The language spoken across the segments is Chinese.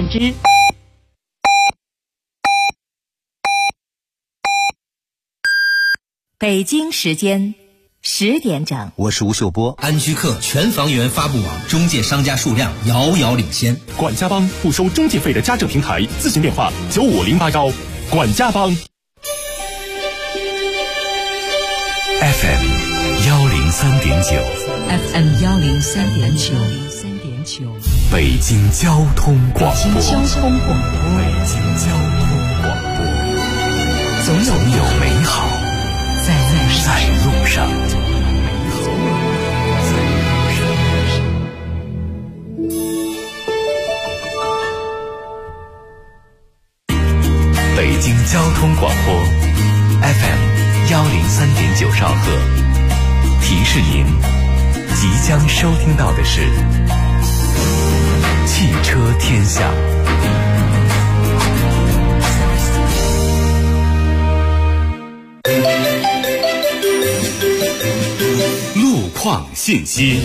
认知。北京时间10点整， 我是吴秀波。 安居客全房源发布网，中介商家数量遥遥领先。 管家帮不收中介费的家政平台，咨询电话95081。管家帮。 FM 103.9 FM 103.9 北京交通广播。 北京交通广播，总有美好在路上。 北京交通广播 FM 103.9兆赫，提示您即将收听到的是汽车天下。路况信息。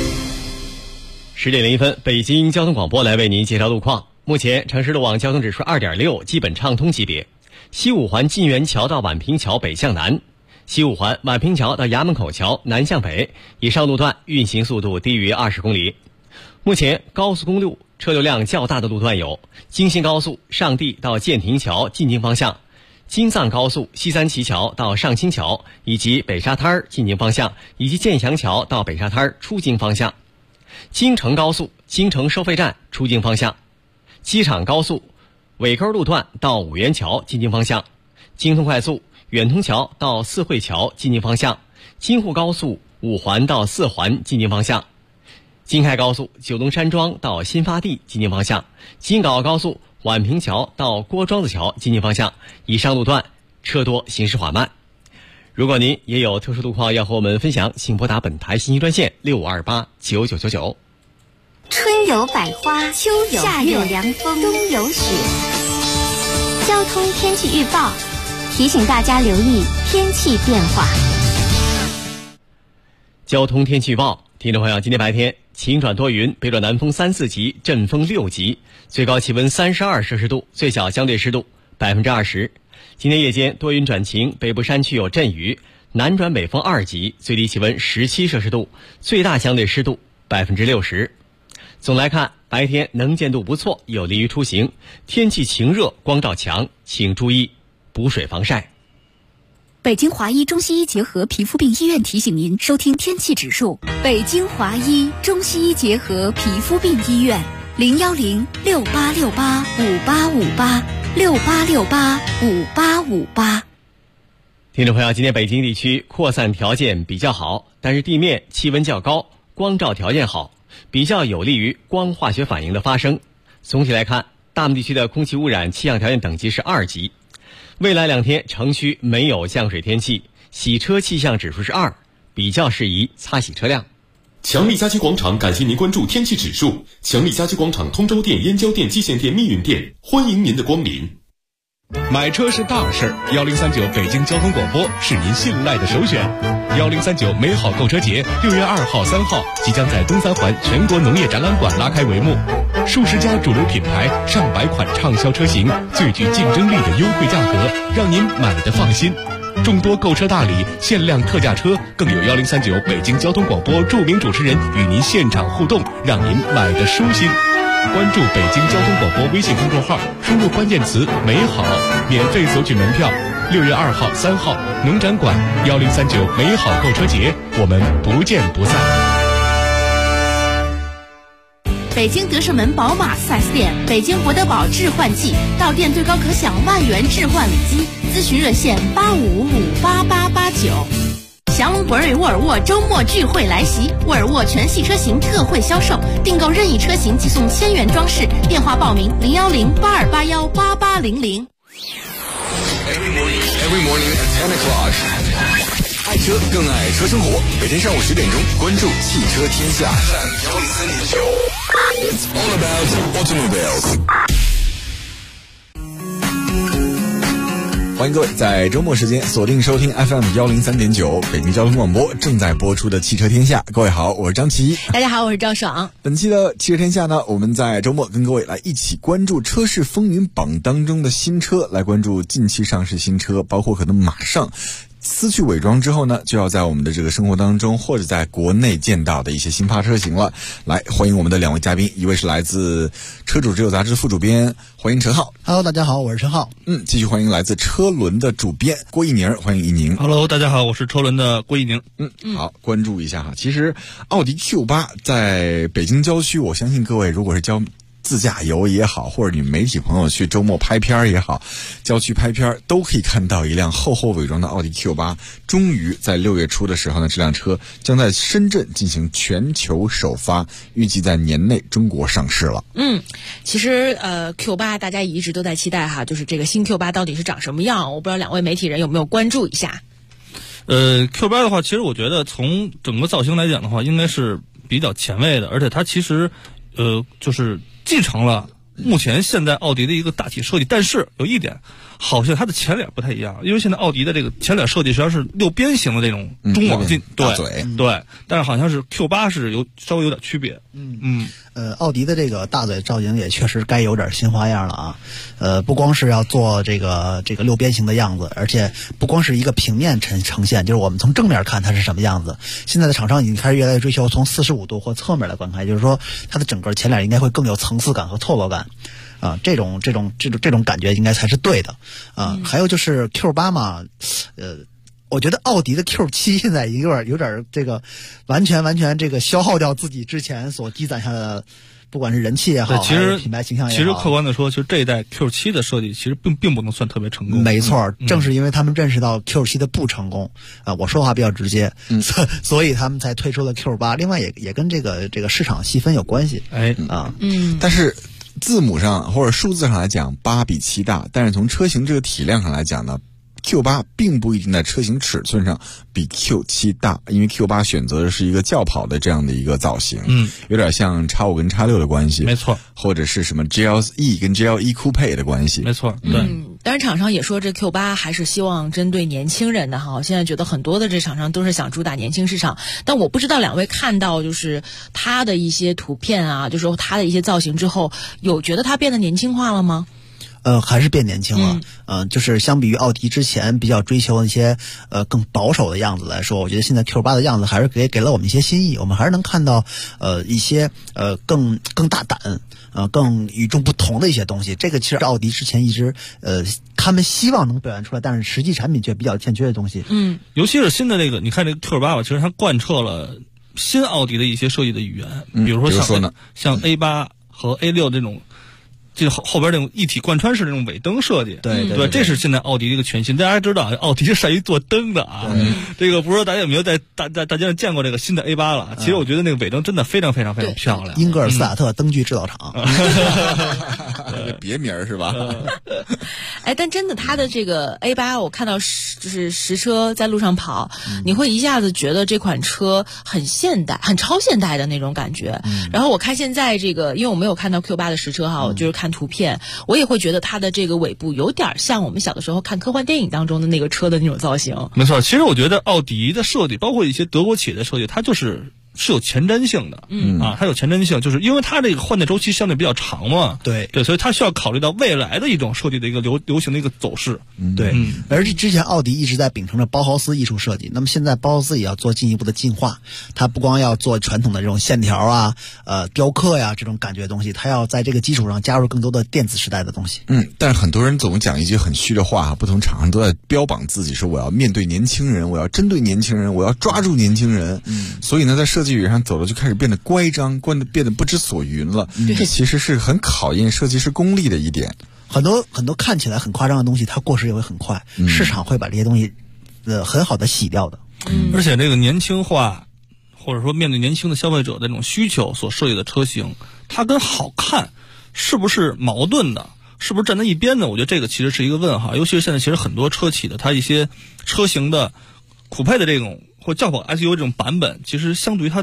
10点01分，北京交通广播来为您介绍路况。目前城市路网交通指数2.6，基本畅通级别。西五环晋源桥到宛平桥北向南，西五环宛平桥到衙门口桥南向北，以上路段运行速度低于20公里。目前高速公路车流量较大的路段有京新高速上地到建亭桥进京方向，京藏高速西三旗桥到上清桥，以及北沙滩进京方向，以及建祥桥到北沙滩出京方向，京承高速京承收费站出京方向，机场高速尾沟路段到五元桥进京方向，京通快速远通桥到四惠桥进京方向，京沪高速五环到四环进京方向，京开高速九龙山庄到新发地进京方向，京港澳高速宛平桥到郭庄子桥进京方向，以上路段车多行驶缓慢。如果您也有特殊路况要和我们分享，请拨打本台信息专线65289999。 春有百花，秋有夏有凉风，冬有雪。交通天气预报提醒大家留意天气变化。 交通天气预报，听众朋友，今天白天晴转多云，北转南风3、4级，阵风6级，最高气温32摄氏度，最小相对湿度20%。今天夜间多云转晴，北部山区有阵雨，南转北风2级，最低气温17摄氏度，最大相对湿度60%。总来看，白天能见度不错，有利于出行，天气晴热，光照强，请注意补水防晒。 北京华医中西医结合皮肤病医院提醒您收听天气指数。北京华医中西医结合皮肤病医院0106868585858。 听众朋友，今天北京地区扩散条件比较好，但是地面气温较高，光照条件好，比较有利于光化学反应的发生。总体来看，大部分地区的空气污染气象条件等级是2级。未来2天城区没有降水天气，洗车气象指数是2，比较适宜擦洗车辆。 强力家居广场感谢您关注天气指数。强力家居广场通州店、燕郊店、蓟县店、密云店，欢迎您的光临。 买车是大事，1039北京交通广播是您信赖的首选。1039美好购车节6月2号、3号即将在东三环全国农业展览馆拉开帷幕，数十家主流品牌、上百款畅销车型，最具竞争力的优惠价格，让您买得放心。众多购车大礼、限量特价车，更有1039北京交通广播著名主持人与您现场互动，让您买得舒心。关注北京交通广播微信公众号，输入关键词美好，免费索取门票。6月2号、3号农展馆1039美好购车节，我们不见不散。 北京德胜门宝马 4S 店，北京博德堡置换季，到店最高可享万元置换礼金，咨询热线85558889。祥龙博瑞沃尔沃周末聚会来袭，沃尔沃全系车型特惠销售，订购任意车型即送1000元装饰，电话报名01082818800。 Every morning at 10 o'clock， 爱车更爱车生活。每天上午10点钟，关注汽车天下。It's all about automobiles。 欢迎各位在周末时间锁定收听 FM103.9 北京交通广播正在播出的汽车天下。各位好，我是张琪。 大家好，我是赵爽。 本期的汽车天下呢，我们在周末跟各位来一起关注车市风云榜当中的新车，来关注近期上市新车，包括可能马上撕去伪装之后呢，就要在我们的这个生活当中或者在国内见到的一些新发车型了。来，欢迎我们的两位嘉宾，一位是来自车主之友杂志副主编，欢迎陈浩。 Hello， 大家好，我是陈浩。 继续欢迎来自车轮的主编郭一宁，欢迎一宁。 Hello， 大家好，我是车轮的郭一宁。 好，关注一下哈。其实奥迪 Q8 在北京郊区，我相信各位如果是自驾游也好，或者你媒体朋友去周末拍片也好，郊区拍片都可以看到一辆厚厚伪装的奥迪 Q8。终于在6月初的时候呢，这辆车将在深圳进行全球首发，预计在年内中国上市了。 其实Q8 大家一直都在期待哈，就是这个新 Q8 到底是长什么样？我不知道两位媒体人有没有关注一下。 Q8 的话，其实我觉得从整个造型来讲的话，应该是比较前卫的，而且它其实就是继承了目前现在奥迪的一个大体设计，但是有一点，好像它的前脸不太一样，因为现在奥迪的这个前脸设计实际上是6边形的这种中网进， 大嘴， 对，但是好像是 Q8 是稍微有点区别。 奥迪的这个大嘴造型也确实该有点新花样了啊。不光是要做这个6边形的样子，而且不光是一个平面呈现，就是我们从正面看它是什么样子。现在的厂商已经开始越来越追求从45度或侧面来观看，就是说它的整个前脸应该会更有层次感和透露感。这种感觉应该才是对的啊。还有就是 Q8 嘛，我觉得奥迪的 Q7 现在有点这个完全这个消耗掉自己之前所积攒下的，不管是人气也好， 其实品牌形象也好。 其实客观的说，其实这一代 Q7 的设计其实并不能算特别成功。 没错，正是因为他们认识到 Q7 的不成功我说话比较直接，所以他们才推出了 Q8。另外也跟这个市场细分有关系。 但是字母上或者数字上来讲，8比7大，但是从车型这个体量上来讲呢，Q8 并不一定在车型尺寸上比 Q7 大，因为 Q8 选择的是一个轿跑的这样的一个造型，有点像 X5 跟 X6 的关系， 没错， 或者是什么 GLE 跟 GLE Coupe 的关系， 没错，对。 当然厂商也说这 Q8 还是希望针对年轻人的哈，现在觉得很多的这厂商都是想主打年轻市场，但我不知道两位看到就是它的一些图片啊，就是它的一些造型之后，有觉得它变得年轻化了吗？ 还是变年轻了。就是相比于奥迪之前比较追求一些更保守的样子来说，我觉得现在 Q8 的样子还是给了我们一些新意，我们还是能看到一些更大胆更与众不同的一些东西。这个其实奥迪之前一直他们希望能表现出来，但是实际产品却比较欠缺的东西。 尤其是新的这个，你看这个 Q8 吧，其实它贯彻了新奥迪的一些设计的语言，比如说像 A8 和 A6 这种。这后边这种一体贯穿式这种尾灯设计，对，这是现在奥迪的一个全新。大家知道，奥迪是善于做灯的啊。这个不知道大家有没有在大街上见过这个新的 A8 了？其实我觉得那个尾灯真的非常漂亮。 英格尔斯塔特灯具制造厂， 别名是吧？ 但真的，它的这个 A8， 我看到就是实车在路上跑，你会一下子觉得这款车很现代、很超现代的那种感觉。然后我看现在这个，因为我没有看到 Q8 的实车哈，我就是看图片，我也会觉得它的这个尾部有点像我们小的时候看科幻电影当中的那个车的那种造型。 没错，其实我觉得奥迪的设计，包括一些德国企业的设计，它是有前瞻性的，它有前瞻性，就是因为它这个换代周期相对比较长嘛， 对， 所以它需要考虑到未来的一种设计的一个流行的一个走势， 而且之前奥迪一直在秉承着包豪斯艺术设计，那么现在包豪斯也要做进一步的进化，它不光要做传统的这种线条啊、雕刻呀这种感觉的东西，它要在这个基础上加入更多的电子时代的东西。 但是很多人总讲一句很虚的话，不同厂商都在标榜自己说我要面对年轻人，我要针对年轻人，我要抓住年轻人，所以呢，在设计语上走的就开始变得乖张，变得不知所云了。这其实是很考验设计师功力的一点。 很多看起来很夸张的东西，它过时也会很快，市场会把这些东西很好的洗掉的。 而且这个年轻化，或者说面对年轻的消费者的这种需求所设计的车型，它跟好看是不是矛盾的？是不是站在一边的？我觉得这个其实是一个问号。尤其是现在，其实很多车企的它一些车型的酷配的这种或轿跑 SUV 这种版本，其实相对于它的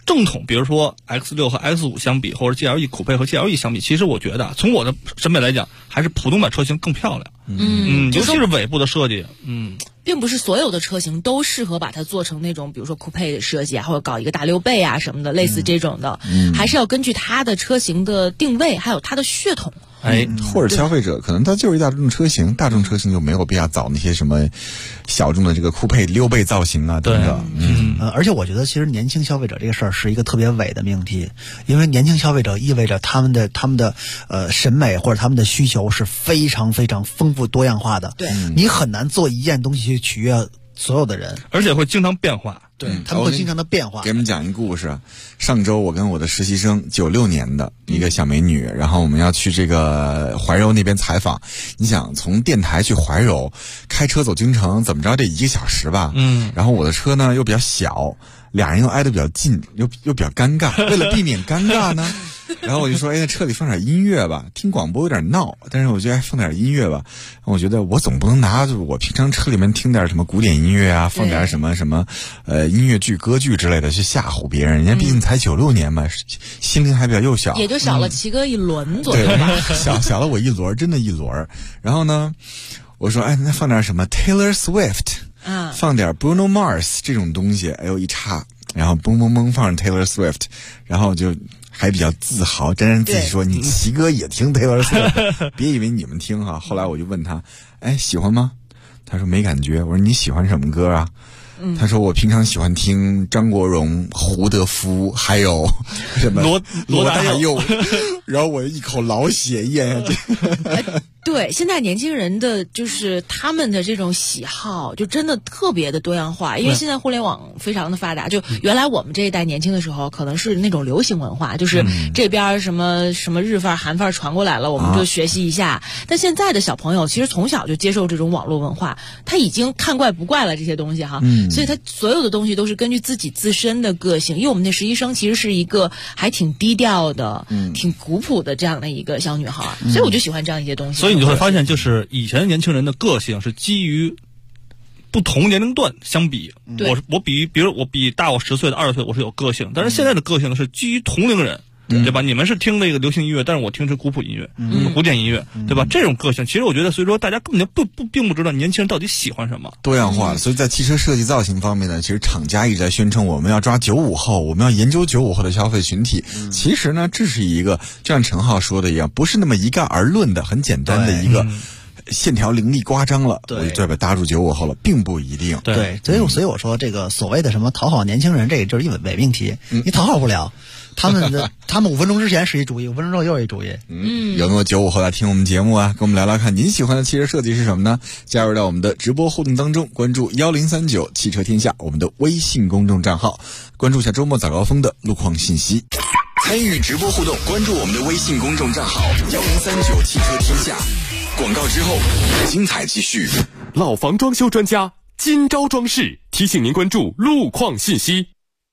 正统，比如说 X6 和 X5 相比，或者 GLE 酷配和 GLE 相比，其实我觉得从我的审美来讲，还是普通版车型更漂亮。尤其是尾部的设计， 并不是所有的车型都适合把它做成那种，比如说酷配的设计啊，或者搞一个大溜背啊什么的，类似这种的，还是要根据它的车型的定位，还有它的血统。 或者消费者可能他就是一大众车型，大众车型就没有必要找那些什么小众的这个酷配溜背造型啊等等。 而且我觉得其实年轻消费者这个事儿是一个特别伪的命题，因为年轻消费者意味着他们的审美或者他们的需求是非常非常丰富多样化的。 对， 你很难做一件东西去取悦所有的人， 而且会经常变化。 对，他们会经常的变化。 给你们讲一个故事。上周我跟我的实习生96年的一个小美女，然后我们要去这个怀柔那边采访。你想从电台去怀柔，开车走京城，怎么着得1个小时吧？然后我的车呢又比较小，俩人又挨得比较近，又比较尴尬。为了避免尴尬呢，然后我就说，那车里放点音乐吧，听广播有点闹，但是我觉得放点音乐吧。我觉得我总不能拿我平常车里面听点什么古典音乐啊，放点什么音乐剧、歌剧之类的去吓唬别人。人家毕竟才96年嘛，心灵还比较幼小， 也就小了齐哥一轮左右吧。 小了我一轮，真的一轮。然后呢，我说，那放点什么 Taylor Swift，放点 Bruno Mars 这种东西。一插，然后嘣嘣嘣放上 Taylor Swift， 然后就还比较自豪，沾沾自喜说：“你齐哥也听 Taylor Swift， 别以为你们听哈。”后来我就问他：“喜欢吗？”他说没感觉。我说：“你喜欢什么歌啊？”他说：“我平常喜欢听张国荣、胡德夫，还有什么罗大佑。”然后我一口老血咽下去。 对，现在年轻人的就是他们的这种喜好，就真的特别的多样化。因为现在互联网非常的发达，就原来我们这一代年轻的时候，可能是那种流行文化，就是这边什么日范韩范传过来了，我们就学习一下。但现在的小朋友其实从小就接受这种网络文化，他已经看怪不怪了这些东西哈。所以他所有的东西都是根据自己自身的个性。因为我们那实习生其实是一个还挺低调的、挺古朴的这样的一个小女孩，所以我就喜欢这样一些东西。 所以你就会发现，就是以前年轻人的个性是基于不同年龄段相比，比如我比大我10岁的20岁我是有个性，但是现在的个性是基于同龄人。对吧？你们是听那个流行音乐，但是我听是古朴音乐、古典音乐，对吧？这种个性，其实我觉得，所以说大家根本就并不知道年轻人到底喜欢什么， 多样化。所以在汽车设计造型方面呢，其实厂家一直在宣称我们要抓95后，我们要研究95后的消费群体。其实呢，这是一个就像陈浩说的一样，不是那么一概而论的很简单的一个。线条凌厉夸张了，我就代表搭住95后了，并不一定。 对，所以我说这个所谓的什么讨好年轻人，这个就是一伪命题，你讨好不了。他们5分钟之前是一主意，5分钟之后又是一主意。 有没有95后来听我们节目啊？跟我们聊聊看，您喜欢的汽车设计是什么呢？加入到我们的直播互动当中，关注1039汽车天下我们的微信公众账号，关注一下周末早高峰的路况信息。 参与直播互动，关注我们的微信公众账号1039汽车天下。广告之后，精彩继续。 老房装修专家金招装饰提醒您关注路况信息。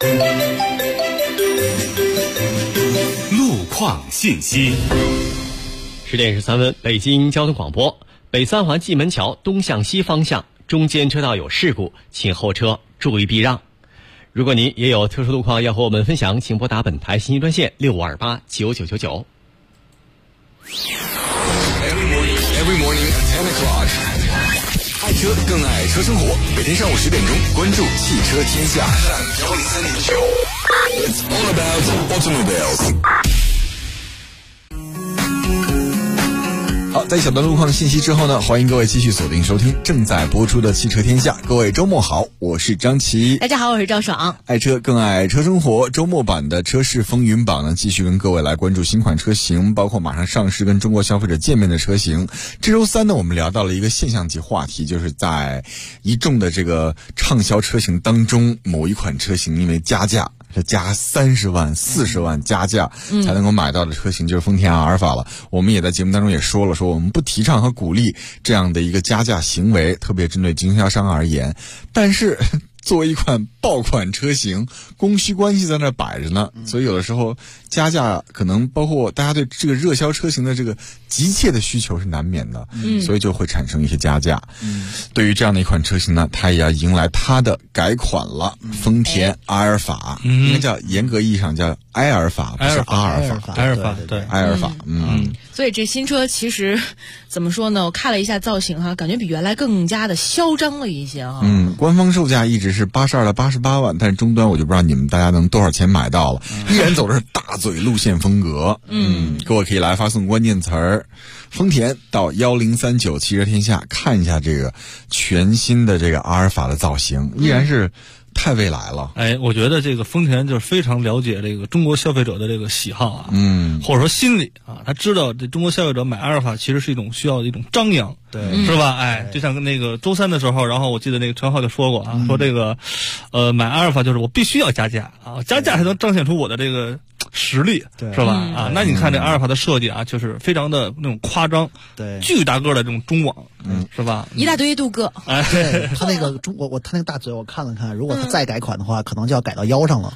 路况信息。 10点13分，北京交通广播：北三环蓟门桥东向西方向中间车道有事故，请后车注意避让。如果您也有特殊路况要和我们分享，请拨打本台信息专线65289999。 Every morning at 10 o'clock， 爱车更爱车生活。每天上午10点钟，关注汽车天下103.9。It's all about automobiles。 好，在小段路况的信息之后呢，欢迎各位继续锁定收听正在播出的汽车天下。各位周末好，我是张琪。 大家好，我是赵爽。 爱车更爱车生活周末版的车市风云榜呢，继续跟各位来关注新款车型，包括马上上市跟中国消费者见面的车型。这周3呢，我们聊到了一个现象级话题，就是在一众的这个畅销车型当中，某一款车型因为加价是加30万、40万加价才能够买到的车型，就是丰田阿尔法了。我们也在节目当中也说了，说我们不提倡和鼓励这样的一个加价行为，特别针对经销商而言。但是作为一款爆款车型，供需关系在那摆着呢，所以有的时候加价可能包括大家对这个热销车型的这个急切的需求是难免的，所以就会产生一些加价。对于这样的一款车型呢，它也要迎来它的改款了，丰田阿尔法，应该叫严格意义上叫埃尔法，不是阿尔法， 埃尔法对， 埃尔法， 所以这新车其实怎么说呢？我看了一下造型哈，感觉比原来更加的嚣张了一些啊。 官方售价一直是82到88万，但是终端我就不知道你们大家能多少钱买到了，依然走的是大嘴路线风格。各位可以来发送关键词儿丰田到1039汽车天下看一下这个全新的这个阿尔法的造型，依然是太未来了。 我觉得这个丰田就是非常了解这个中国消费者的这个喜好啊，或者说心理啊，他知道这中国消费者买阿尔法其实是一种需要的一种张扬， 对， 是吧？就像那个周三的时候，然后我记得那个陈浩就说过啊，说这个买阿尔法就是我必须要加价啊，加价才能彰显出我的这个实力，是吧？那你看这阿尔法的设计啊，就是非常的那种夸张， 对， 巨大个的这种中网，是吧？ 一大堆镀铬， 对，他那个他那个大嘴我看了看，如果他再改款的话，可能就要改到腰上了，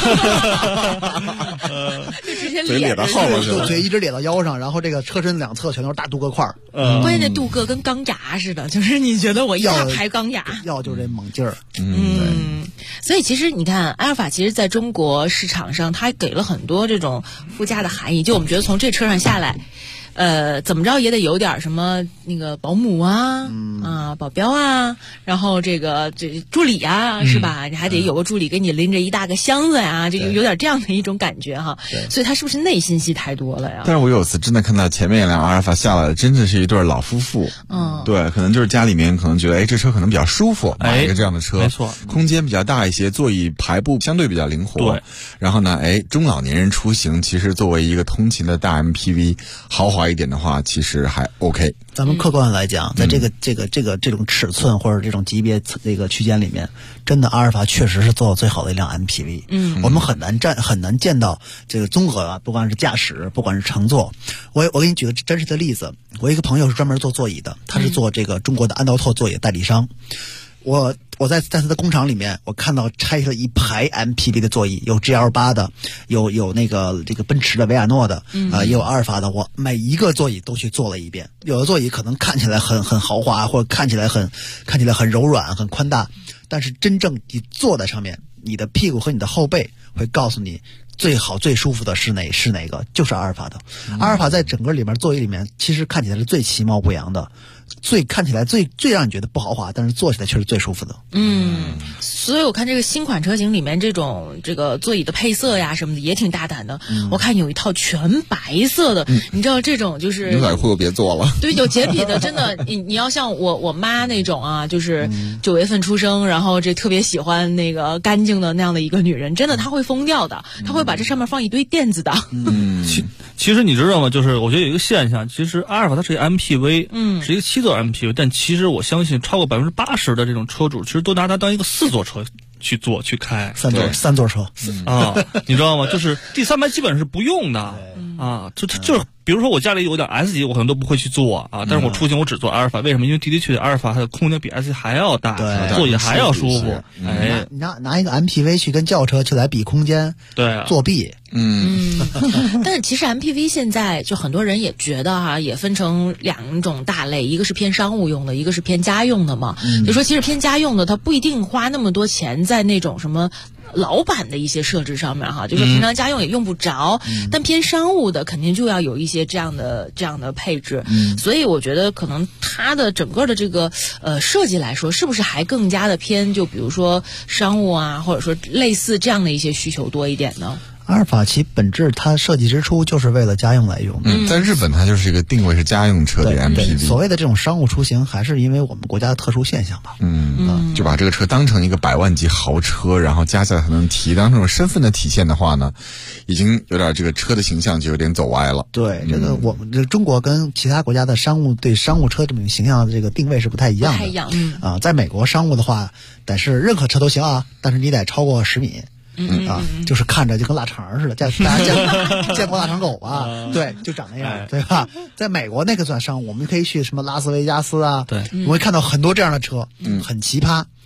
就直接咧到后边去了， 嘴一直咧到腰上，然后这个车身两侧全都是大镀铬块儿， 关键那镀铬跟钢牙似的，就是你觉得我一大排钢牙， 要就这猛劲儿， 所以其实你看，阿尔法其实在中国市场上，它给了很多这种附加的含义。就我们觉得从这车上下来，怎么着也得有点什么那个保姆啊，保镖啊，然后这助理啊，是吧？你还得有个助理给你拎着一大个箱子呀，这就有点这样的一种感觉哈。所以它是不是内信息太多了呀？ 但是我有次真的看到前面一辆阿尔法下来的，真的是一对老夫妇。对，可能就是家里面可能觉得，这车可能比较舒服，买一个这样的车， 没错， 空间比较大一些，座椅排布相对比较灵活。 对， 然后呢，中老年人出行，其实作为一个通勤的大 MPV， 豪华一点的话，其实还 OK。 咱们客观来讲，在这种尺寸或者这种级别这个区间里面，真的阿尔法确实是做到最好的一辆 MPV。我们很难见到这个综合啊，不管是驾驶，不管是乘坐。我给你举个真实的例子，我一个朋友是专门做座椅的，他是做这个中国的安道透座椅代理商。我在他的工厂里面，我看到拆了一排 MPV 的座椅，有 GL8 的，有那个这个奔驰的维亚诺的，也有阿尔法的。我每一个座椅都去坐了一遍。有的座椅可能看起来很豪华，或者看起来很柔软、很宽大，但是真正你坐在上面，你的屁股和你的后背会告诉你最好最舒服的是哪个，就是阿尔法的。阿尔法在整个里面座椅里面，其实看起来是最其貌不扬的。看起来最让你觉得不豪华，但是坐起来却是最舒服的。 所以我看这个新款车型里面这个座椅的配色呀什么的也挺大胆的。我看有一套全白色的，你知道这种就是牛仔裤别做了。 对，有洁癖的，真的，你要像我妈那种啊，就是9月份出生，然后这特别喜欢那个干净的那样的一个女人，真的她会疯掉的，她会把这上面放一堆垫子的。 其实你知道吗？就是我觉得有一个现象，其实阿尔法它是一个 MPV，是一个7座 MPV， 但其实我相信超过80%的这种车主，其实都拿它当一个4座车去开， 三座车啊，你知道吗？就是第3排基本上是不用的啊，就是比如说我家里有点 S 级，我可能都不会去坐啊，但是我出行我只坐阿尔法，为什么？因为的确阿尔法它的空间比 S 级还要大，座椅还要舒服。 你拿一个 MPV 去跟轿车去来比空间， 对， 作弊。 但是其实 MPV 现在就很多人也觉得也分成2种大类，一个是偏商务用的，一个是偏家用的嘛。就说其实偏家用的，它不一定花那么多钱在那种什么老版的一些设置上面就是平常家用也用不着，但偏商务的肯定就要有一些这样的配置。所以我觉得可能它的整个的这个设计来说，是不是还更加的偏就比如说商务啊，或者说类似这样的一些需求多一点呢？ 阿尔法其本质它设计之初就是为了家用来用的。 在日本它就是一个定位是家用车的 MPV。 所谓的这种商务出行，还是因为我们国家的特殊现象吧。 就把这个车当成一个100万级豪车，然后加价才能提，当这种身份的体现的话呢，已经有点这个车的形象就有点走歪了。 对，这个我们这中国跟其他国家的对商务车这种形象的这个定位是不太一样的。 不太一样。 在美国商务的话，但是任何车都行啊，但是你得超过10米。就是看着就跟腊肠似的，大家见过腊肠狗吧？对，就长那样，对吧？在美国那个算商务，我们可以去什么拉斯维加斯啊， 对， 我会看到很多这样的车，很奇葩。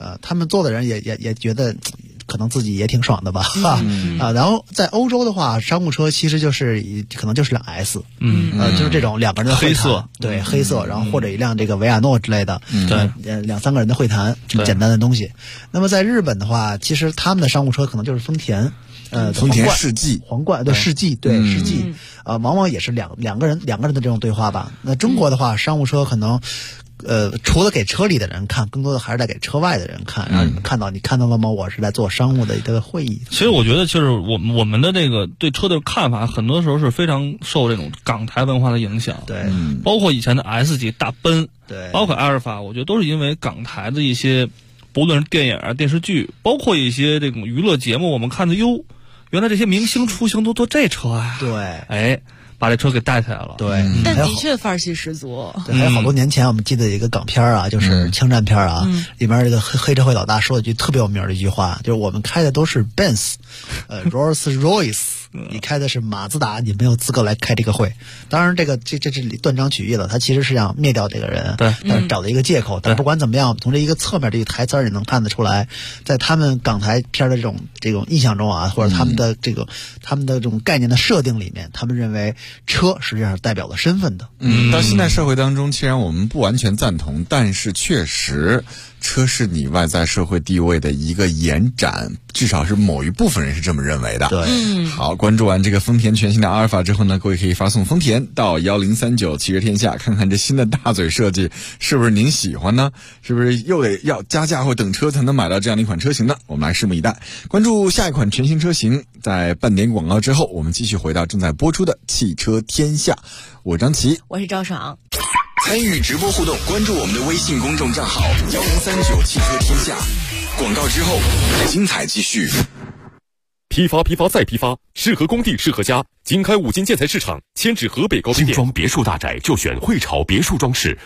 他们做的人也觉得可能自己也挺爽的吧，然后在欧洲的话，商务车其实可能就是辆 S，就是这种2个人的会谈，黑色，对，黑色，然后或者一辆这个维亚诺之类的，对，2-3个人的会谈，这么简单的东西。那么在日本的话，其实他们的商务车可能就是丰田。 丰田世纪、 皇冠，对，世纪，对，世纪，往往也是两个人的这种对话吧。那中国的话，商务车可能，除了给车里的人看，更多的还是在给车外的人看，让你们看到，你看到了吗？我是在做商务的一个会议。 其实我觉得，就是我们的这个对车的看法，很多时候是非常受这种港台文化的影响。 对， 包括以前的 S 级大奔， 对， 包括阿尔法，我觉得都是因为港台的一些，不论是电影啊、电视剧，包括一些这种娱乐节目，我们看的原来这些明星出行都坐这车啊！ 对， 把这车给带起来了。 对， 但的确范儿气十足。 对，还有好多年前我们记得有一个港片啊，就是枪战片啊，里面这个黑社会老大说了一句特别有名的一句话，就是我们开的都是 Benz，Rolls Royce。你开的是马自达，你没有资格来开这个会。当然，这是断章取义了，他其实是想灭掉这个人， 对， 但是找了一个借口。但不管怎么样，从这一个侧面这个台词也能看得出来，在他们港台片的这种印象中啊，或者他们的这种概念的设定里面，他们认为车实际上是代表了身份的。 到现在社会当中，既然我们不完全赞同，但是确实。车是你外在社会地位的一个延展，至少是某一部分人是这么认为的。 对， 好，关注完这个丰田全新的阿尔法之后呢，各位可以发送丰田到1039汽车天下，看看这新的大嘴设计是不是您喜欢呢？是不是又得要加价或等车才能买到这样的一款车型呢？我们来拭目以待。关注下一款全新车型，在半点广告之后，我们继续回到正在播出的汽车天下。我张琪， 我是赵爽。 参与直播互动，关注我们的微信公众账号1039汽车天下。广告之后，精彩继续。 批发再批发，适合工地适合家。经开5金建材市场，迁至河北高碑店。 精装别墅大宅就选汇潮别墅装饰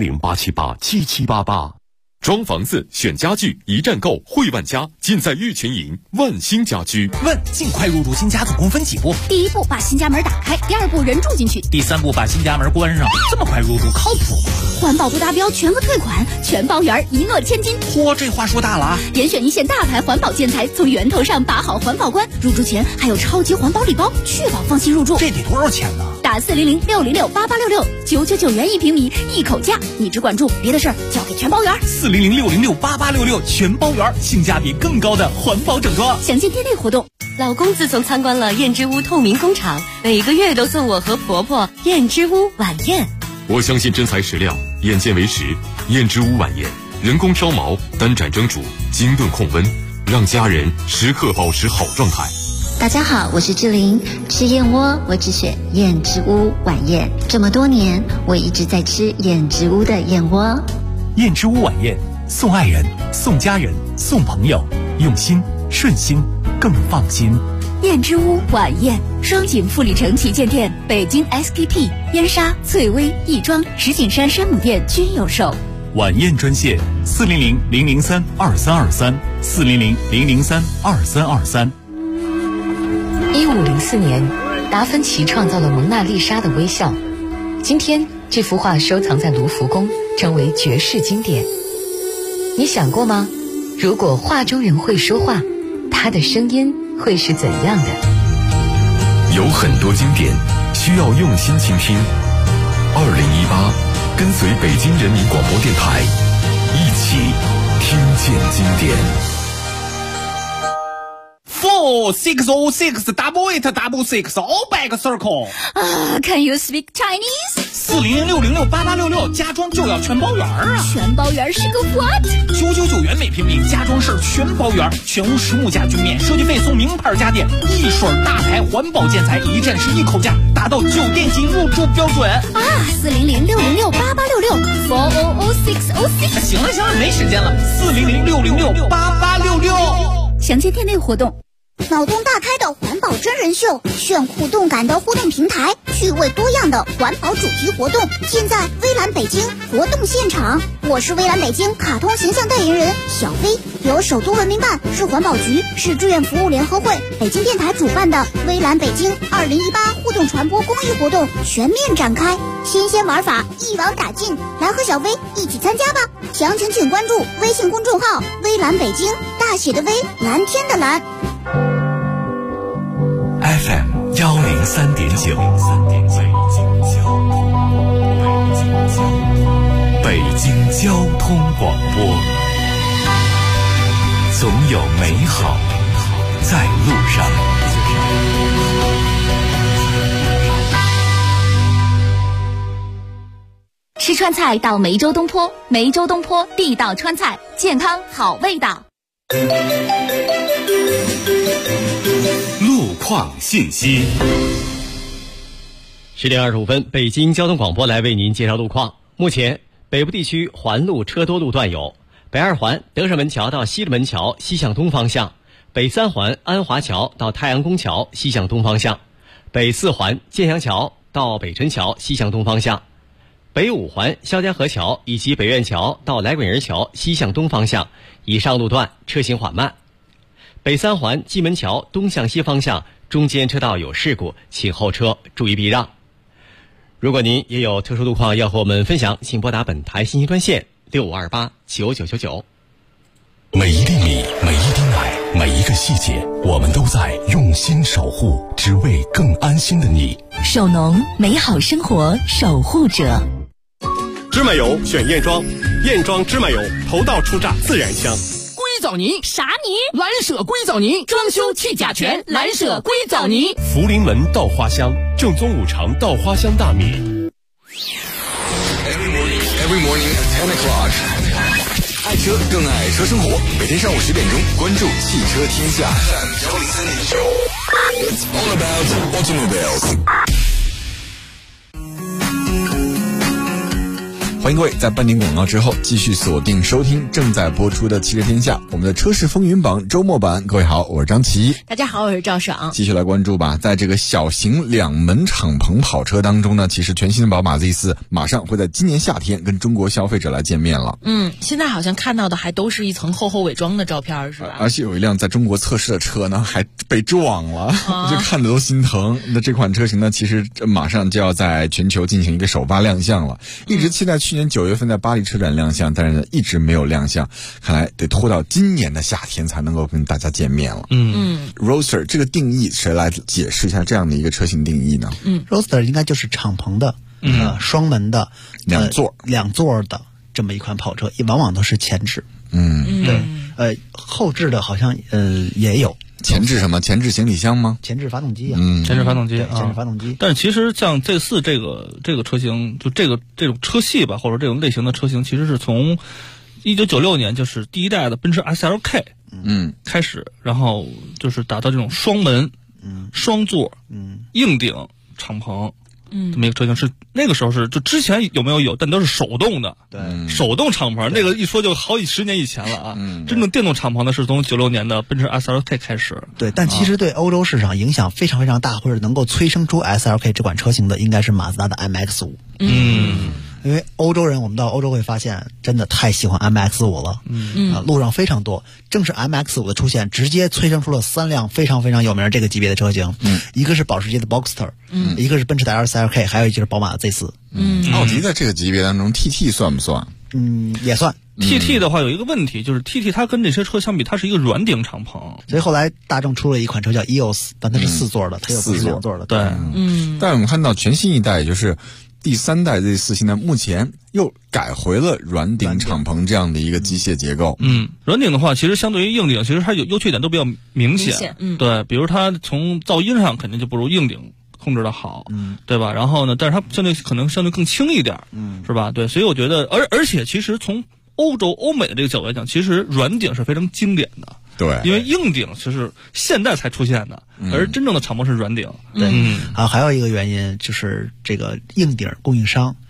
，400-878-7788。 装房子选家具，一站购汇万家，尽在玉泉营万兴家居。 问尽快入住新家总共分几步？ 第1步把新家门打开，第2步人住进去， 第3步把新家门关上。这么快入住靠谱吗？ 环保不达标全额退款，全包圆，一诺千金。 嚯，这话说大了啊！ 严选一线大牌环保建材，从源头上把好环保关。入住前还有超级环保礼包，确保放心入住。 这得多少钱呢？ 打400-606-8866，999元1平米，一口价。你只管住，别的事儿交给全包圆。 400-606-8866，全包圆，性价比更高的环保整装。 详见店内活动。 老公自从参观了燕之屋透明工厂，每个月都送我和婆婆燕之屋晚宴。 我相信真材实料，眼见为实。燕之屋晚宴，人工烧毛，单盏蒸煮，精炖控温，让家人时刻保持好状态。 大家好，我是志玲。吃燕窝，我只选燕之屋晚宴。这么多年，我一直在吃燕之屋的燕窝。 燕之屋晚宴，送爱人，送家人，送朋友，用心顺心，更放心。 燕之屋晚宴，双井富力城旗舰店、北京 SKP、燕莎、翠微、亦庄、石景山山姆店均有售。 晚宴专线400-003-2323，400-003-2323。 1504年，达芬奇创造了蒙娜丽莎的微笑。今天，这幅画收藏在卢浮宫，成为绝世经典。你想过吗？如果画中人会说话，他的声音会是怎样的？ 有很多经典需要用心倾听。2018，跟随北京人民广播电台，一起听见经典。 4-6-6-8-8-6 all back circle。 Can you speak Chinese？ 400-606-8866，家装就要全包圆啊！ 全包圆是个 what？ 999元每平米，家装是全包圆，全屋实木家具免设计费送名牌家电，一水大牌环保建材，一站式一口价，达到酒店级入住标准啊！400-606-8866 400-606。 行了，没时间了。400-606-8866。 详见店内活动。 脑洞大开的环保跑真人秀，炫酷动感的互动平台，趣味多样的环保主题活动，现在微蓝北京活动现场。我是微蓝北京卡通形象代言人小飞，由首都文明办、市环保局、市志愿服务联合会、北京电台主办的微蓝北京2018互动传播公益活动全面展开，新鲜玩法一网打尽，来和小飞一起参加吧！详情请关注微信公众号“微蓝北京”，大写的微，蓝天的蓝。 FM 103.9，北京交通广播，总有美好在路上。 吃川菜到梅州东坡，梅州东坡地道川菜，健康好味道。 路况信息。 10点25分，北京交通广播来为您介绍路况。目前北部地区环路车多路段有北二环德胜门桥到西直门桥西向东方向，北三环安华桥到太阳宫桥西向东方向，北四环建祥桥到北辰桥西向东方向，北五环肖家河桥以及北苑桥到来滚营桥西向东方向，以上路段车行缓慢。北三环蓟门桥东向西方向中间车道有事故，请后车注意避让。如果您也有特殊路况要和我们分享，请拨打本台信息专线65289999。 每一粒米，每一滴奶，每一个细节，我们都在用心守护，只为更安心的你。 首农，美好生活守护者。 芝麻油选燕庄，燕庄芝麻油头道出榨自然香。 硅藻泥啥泥？蓝舍硅藻泥，装修去甲醛，蓝舍硅藻泥。 福临门稻花香，正宗五常稻花香大米。 Every morning at 10 o'clock， 爱车更爱车生活。每天上午10点钟，关注汽车天下。It's all about automobiles。 欢迎各位在半点广告之后继续锁定收听正在播出的汽车天下，我们的车市风云榜周末版。各位好，我是张琪。 大家好，我是赵爽。 继续来关注吧。在这个小型两门敞篷跑车当中呢，其实全新的宝马 Z4 马上会在今年夏天跟中国消费者来见面了。 现在好像看到的还都是一层厚厚伪装的照片，是吧？ 而且有一辆在中国测试的车呢还被撞了，就看着都心疼。那这款车型呢，其实马上就要在全球进行一个首发亮相了，一直期待去年9月份在巴黎车展亮相，但是呢一直没有亮相，看来得拖到今年的夏天才能够跟大家见面了。Roadster 这个定义谁来解释一下这样的一个车型定义呢 ？Roadster 应该就是敞篷的，双门的，两座的这么一款跑车，往往都是前置。对，后置的好像也有。 前置什么？前置行李箱吗？ 前置发动机啊， 前置发动机， 前置发动机。 但是其实像 Z4 这个车型，就这种车系吧，或者这种类型的车型，其实是从1996年就是第一代的奔驰 SLK 开始，然后就是打造这种双门、双座、硬顶敞篷。这么一个车型是那个时候是就之前有没有，但都是手动的， 对， 手动敞篷，那个一说就好几十年以前了啊。真正电动敞篷呢是从96年的奔驰 SLK 开始。 对，但其实对欧洲市场影响非常非常大，或者能够催生出 SLK 这款车型的，应该是马自达的 MX-5。因为欧洲人，我们到欧洲会发现，真的太喜欢 MX-5 了。路上非常多。正是 MX-5 的出现，直接催生出了3辆非常非常有名的这个级别的车型。一个是保时捷的 Boxster，一个是奔驰的 SLK， 还有一个就是宝马的 Z4。 奥迪在这个级别当中 ，TT 算不算？ 也算。 TT 的话有一个问题，就是 TT 它跟这些车相比，它是一个软顶敞篷， 所以后来大众出了一款车叫 EOS， 但它是4座的，它又不是2座的。 对， 但我们看到全新一代，也就是第3代 Z4， 现在目前又改回了软顶敞篷这样的一个机械结构。 软顶的话，其实相对于硬顶，其实它有优缺点都比较明显。对，比如它从噪音上肯定就不如硬顶控制的好，对吧？然后呢，但是它可能相对更轻一点，是吧？对，所以我觉得，而且其实从欧美的这个角度来讲，其实软顶是非常经典的。 对， 因为硬顶其实现代才出现的，而真正的敞篷是软顶。 对，还有一个原因就是这个硬顶供应商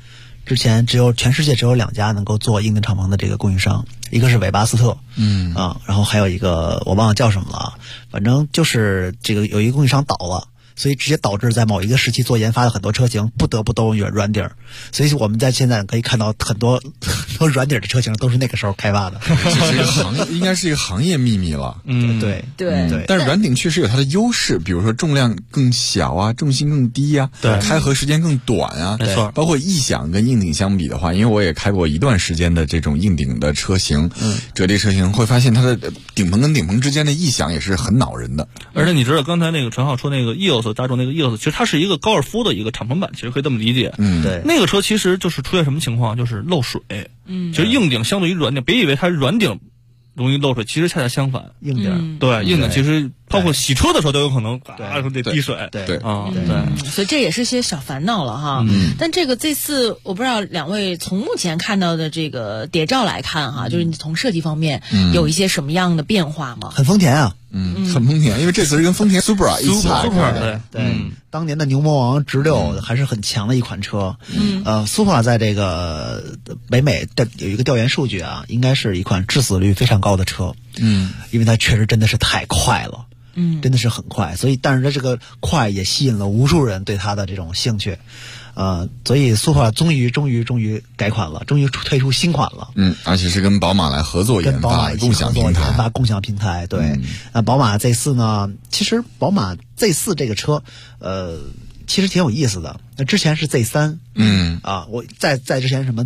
之前全世界只有2家能够做硬顶敞篷的这个供应商，一个是韦巴斯特，然后还有一个我忘了叫什么了，反正就是这个有一个供应商倒了。所以直接导致在某一个时期做研发的很多车型不得不都用软顶，所以我们在现在可以看到很多软顶的车型都是那个时候开发的。 这是一个应该是一个行业秘密了。 对。 但是软顶确实有它的优势，比如说重量更小啊，重心更低啊， 对， 开合时间更短啊， 没错。 包括异响跟硬顶相比的话，因为我也开过一段时间的这种硬顶的车型，折叠车型，会发现它的顶棚跟顶棚之间的异响也是很恼人的。 而且你知道刚才那个陈浩说那个 EOS。大众那个 EOS 其实它是一个高尔夫的一个敞篷版，其实可以这么理解。 对， 那个车其实就是出现什么情况，就是漏水。其实硬顶相对于软顶，别以为它是软顶容易漏水，其实恰恰相反。 硬顶对硬顶其实包括洗车的时候都有可能得滴水。 对所以这也是些小烦恼了哈。但这个这次我不知道两位从目前看到的这个谍照来看哈，就是你从设计方面有一些什么样的变化吗？ 很丰田啊。 很丰田，因为这次是跟丰田 Supra 一起来的。对，当年的牛魔王直6还是很强的一款车。Supra 在这个北美的有一个调研数据啊，应该是一款致死率非常高的车。因为它确实真的是太快了。真的是很快，所以但是它这个快也吸引了无数人对它的这种兴趣。所以Supra终于改款了，终于推出新款了。 而且是跟宝马来合作研发，共享平台。对，宝马 Z4 呢，其实宝马 Z4 这个车，其实挺有意思的。那之前是 Z3，我在之前什么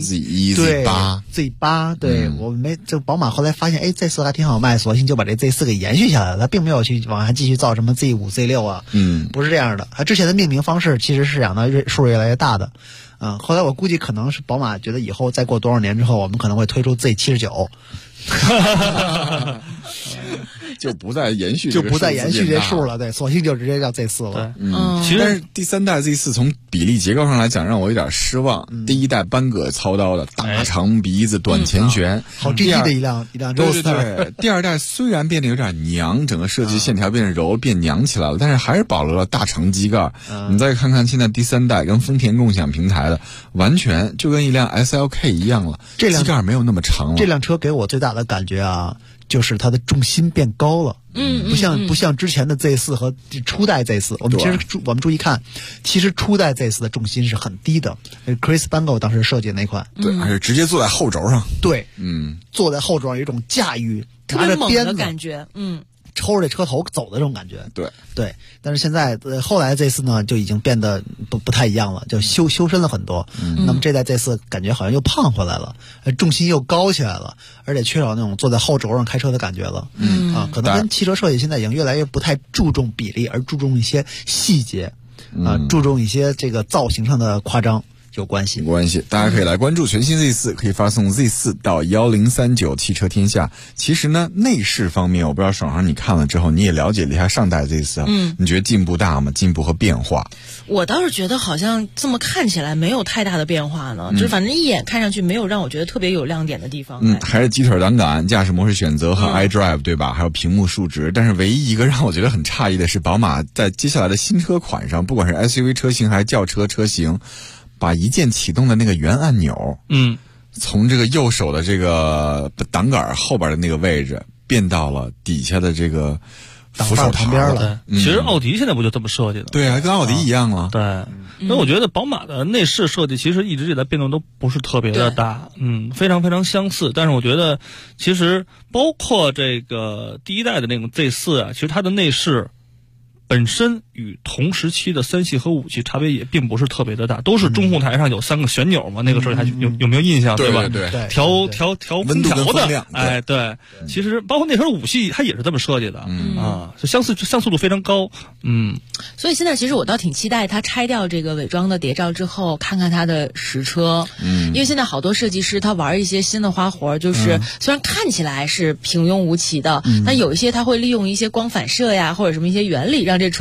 Z1、Z8，对，我没就宝马后来发现，Z4 还挺好卖，索性就把这 Z4 给延续下来了，它并没有去往下继续造什么 Z5、Z6 啊，不是这样的。它之前的命名方式其实是想到数越来越大的，后来我估计可能是宝马觉得以后再过多少年之后，我们可能会推出 Z79。 就不再延续这数了，对，索性就直接叫 Z4 了。 其实但是第3代 Z4 从比例结构上来讲，让我有点失望。第一代班戈操刀的大长鼻子、短前悬， 好 GT 的一辆 Roadster。第2代虽然变得有点娘，整个设计线条变柔，变娘起来了，但是还是保留了大长机盖。你再看看现在第3代跟丰田共享平台的，完全就跟一辆 SLK 一样了，机盖没有那么长了。 这辆车给我最大的感觉啊，就是它的重心变高了。不像之前的 Z4 和初代 Z4， 我们注意看，其实初代 Z4 的重心是很低的。Chris Bangle 当时设计的那款， 对，还是直接坐在后轴上。 对，坐在后轴上有一种驾驭， 特别猛的感觉， 抽着这车头走的这种感觉。 对， 但是现在后来 Z4 呢就已经变得不太一样了，就修身了很多。那么这代 Z4 感觉好像又胖回来了，重心又高起来了，而且缺少那种坐在后轴上开车的感觉了。可能跟汽车设计现在已经越来越不太注重比例，而注重一些细节，注重一些这个造型上的夸张。有关系， 大家可以来关注全新 Z4，可以发送 Z4 到1039汽车天下。其实呢，内饰方面，我不知道爽爽你看了之后，你也了解了一下上代 Z4，你觉得进步大吗？进步和变化？ 我倒是觉得好像这么看起来没有太大的变化呢，就是反正一眼看上去没有让我觉得特别有亮点的地方。 还是鸡腿档杆、驾驶模式选择和 iDrive 对吧？还有屏幕数值。但是唯一一个让我觉得很诧异的是，宝马在接下来的新车款上，不管是 SUV 车型还是轿车车型，把一键启动的那个圆按钮，从这个右手的这个档杆后边的那个位置变到了底下的这个扶手旁边了。 其实奥迪现在不就这么设计的？ 对啊，跟奥迪一样了。 对，那我觉得宝马的内饰设计其实一直以来变动都不是特别的大，非常非常相似。但是我觉得其实包括这个第一代的那种 Z4 啊，其实它的内饰本身与同时期的3系和5系差别也并不是特别的大，都是中控台上有3个旋钮嘛，那个时候还有没有印象？ 对吧？ 对， 调温度的，对。其实包括那时候5系它也是这么设计的，相似度非常高， 所以现在其实我倒挺期待它拆掉这个伪装的谍照之后，看看它的实车，因为现在好多设计师他玩一些新的花活，就是虽然看起来是平庸无奇的，但有一些他会利用一些光反射呀，或者什么一些原理，让这车看起来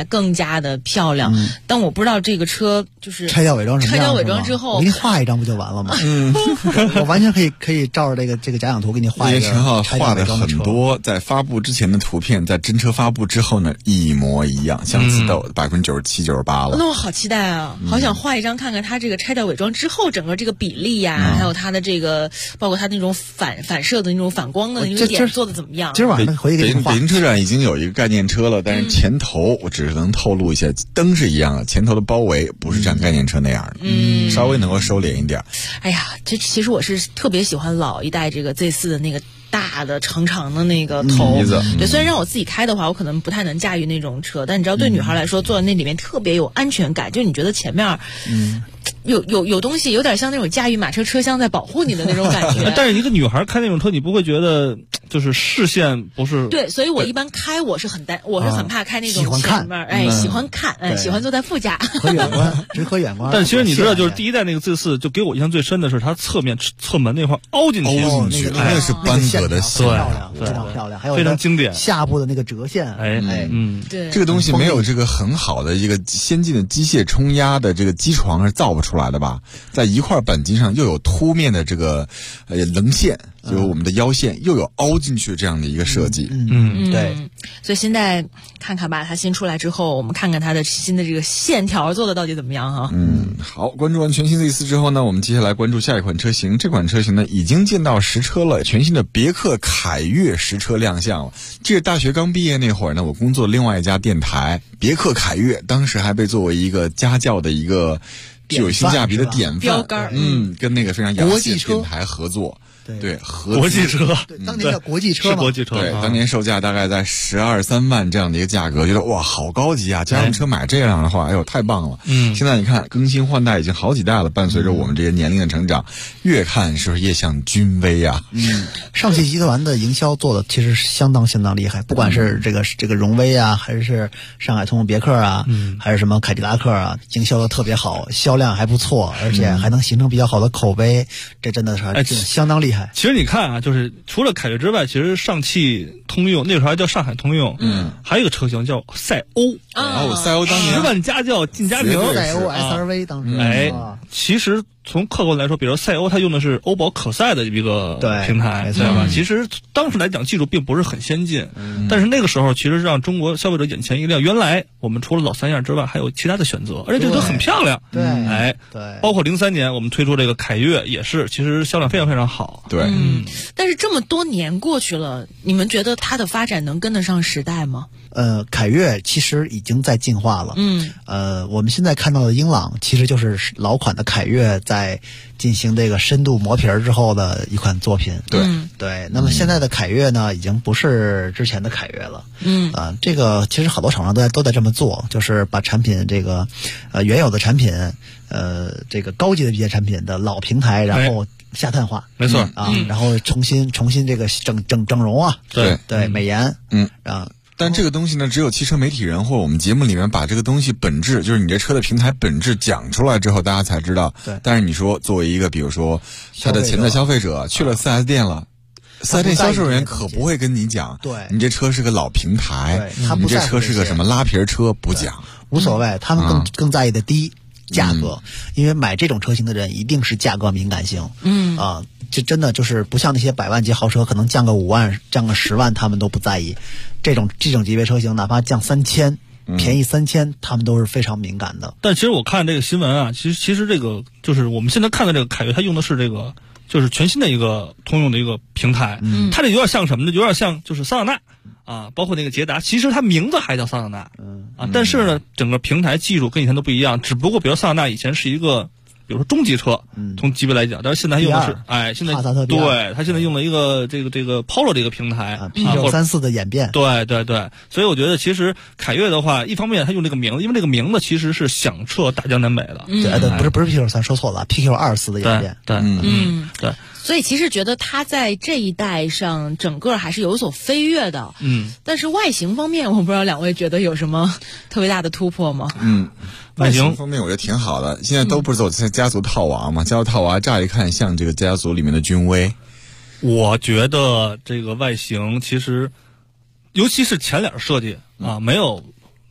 更加的漂亮。但我不知道这个车就是拆掉伪装什么样， 拆掉伪装之后， 我给你画一张不就完了吗？我完全可以照着这个假想图给你画一个。 陈浩画的很多，在发布之前的图片，在真车发布之后呢，一模一样，相似度97%、98%了。 那我好期待啊！好想画一张看看它这个拆掉伪装之后整个这个比例呀，还有它的这个，包括它那种反射的那种反光的那种点做的怎么样？ 今儿晚上回去给你画。 北京车展已经有一个概念车了，但是前头我只是能透露一下，灯是一样的，前头的包围不是像概念车那样的，稍微能够收敛一点。 哎呀，这其实我是特别喜欢老一代这个 Z4 的那个大的长的那个头，对，虽然让我自己开的话，我可能不太能驾驭那种车，但你知道，对女孩来说，坐在那里面特别有安全感，就你觉得前面，有东西，有点像那种驾驭马车车厢在保护你的那种感觉。 但是一个女孩开那种车，你不会觉得就是视线不是？ 对，所以我一般开我是很怕开那种前面，喜欢看，喜欢坐在副驾， 可远观，直可远观。 但其实你知道，就是第一代那个 Z4，就给我印象最深的是它侧门那块凹进去， 那是班德的线，非常漂亮，还有非常经典。 下部的那个折线， 对， 这个东西没有这个很好的一个先进的机械冲压的这个机床是造不出来的吧？在一块钣金上又有凸面的这个棱线，就是我们的腰线，又有凹进去这样的一个设计。 对。 所以现在看看吧，它新出来之后，我们看看它的新的这个线条做的到底怎么样哈。 好，关注完全新 Z4 之后呢，我们接下来关注下一款车型。这款车型呢已经见到实车了，全新的别克凯越实车亮相了。这是大学刚毕业那会儿呢，我工作另外一家电台，别克凯越当时还被作为一个家教的一个具有性价比的典范标杆， 跟那个非常洋气的电台合作。对， 国际车， 当年叫国际车嘛， 是国际车。 对，当年售价大概在12、13万这样的一个价格，觉得哇，好高级啊！家用车买这样的话，哎呦，太棒了。现在你看更新换代已经好几代了，伴随着我们这些年龄的成长，越看是不是越像君威啊？ 上汽集团的营销做的其实相当厉害，不管是这个荣威啊，还是上海通用别克啊，还是什么凯迪拉克啊，营销的特别好，销量还不错，而且还能形成比较好的口碑，这真的是相当厉害。 其实你看啊，就是除了凯越之外，其实上汽通用那个时候还叫上海通用，还有一个车型叫赛欧。 赛欧当年 10万家教进家庭， 赛欧 SRV 当时。其实从客观来说，比如赛欧，它用的是欧宝可赛的一个平台，对吧？其实当时来讲，技术并不是很先进，但是那个时候其实让中国消费者眼前一亮。原来我们除了老三样之外，还有其他的选择，而且这个车很漂亮。 对， 包括03年我们推出这个凯越也是，其实销量非常非常好。 对， 但是这么多年过去了，你们觉得它的发展能跟得上时代吗？ 凯越其实已经在进化了。我们现在看到的英朗其实就是老款的凯越在进行这个深度磨皮之后的一款作品。对。那么现在的凯越呢，已经不是之前的凯越了。这个其实好多厂商都在这么做，就是把产品这个原有的产品这个高级的一些产品的老平台，然后下碳化， 没错然后重新这个整容啊，对美颜， 但这个东西呢，只有汽车媒体人或者我们节目里面把这个东西本质，就是你这车的平台本质讲出来之后，大家才知道。 对。 但是你说作为一个比如说他的潜在消费者去了 4S 店了，4S 店销售人员可不会跟你讲， 对， 你这车是个老平台，你这车是个什么拉皮车，不讲， 无所谓，他们更在意的第一价格，因为买这种车型的人一定是价格敏感性。这真的就是不像那些百万级豪车，可能降个5万、降个10万，他们都不在意。这种级别车型，哪怕降3000，便宜3000，他们都是非常敏感的。 但其实我看这个新闻啊，其实这个就是我们现在看的这个凯越，它用的是这个就是全新的一个通用的一个平台。它这有点像什么呢？有点像就是桑塔纳啊，包括那个捷达，其实它名字还叫桑塔纳，但是呢，整个平台技术跟以前都不一样。只不过比如桑塔纳以前是一个，比如说中级车，从级别来讲，但是现在用的是，现在对，它现在用了一个这个 Polo 这个平台 ，P934的演变， 对，所以我觉得其实凯越的话，一方面它用这个名字，因为这个名字其实是响彻大江南北的， 不是 P93，说错了 ，PQ24的演变， 对。 所以其实觉得它在这一代上整个还是有所飞跃的，但是外形方面，我不知道两位觉得有什么特别大的突破吗？ 外形方面我觉得挺好的，现在都不是走家族套娃嘛，家族套娃乍一看像这个家族里面的君威。 我觉得这个外形其实，尤其是前脸设计没有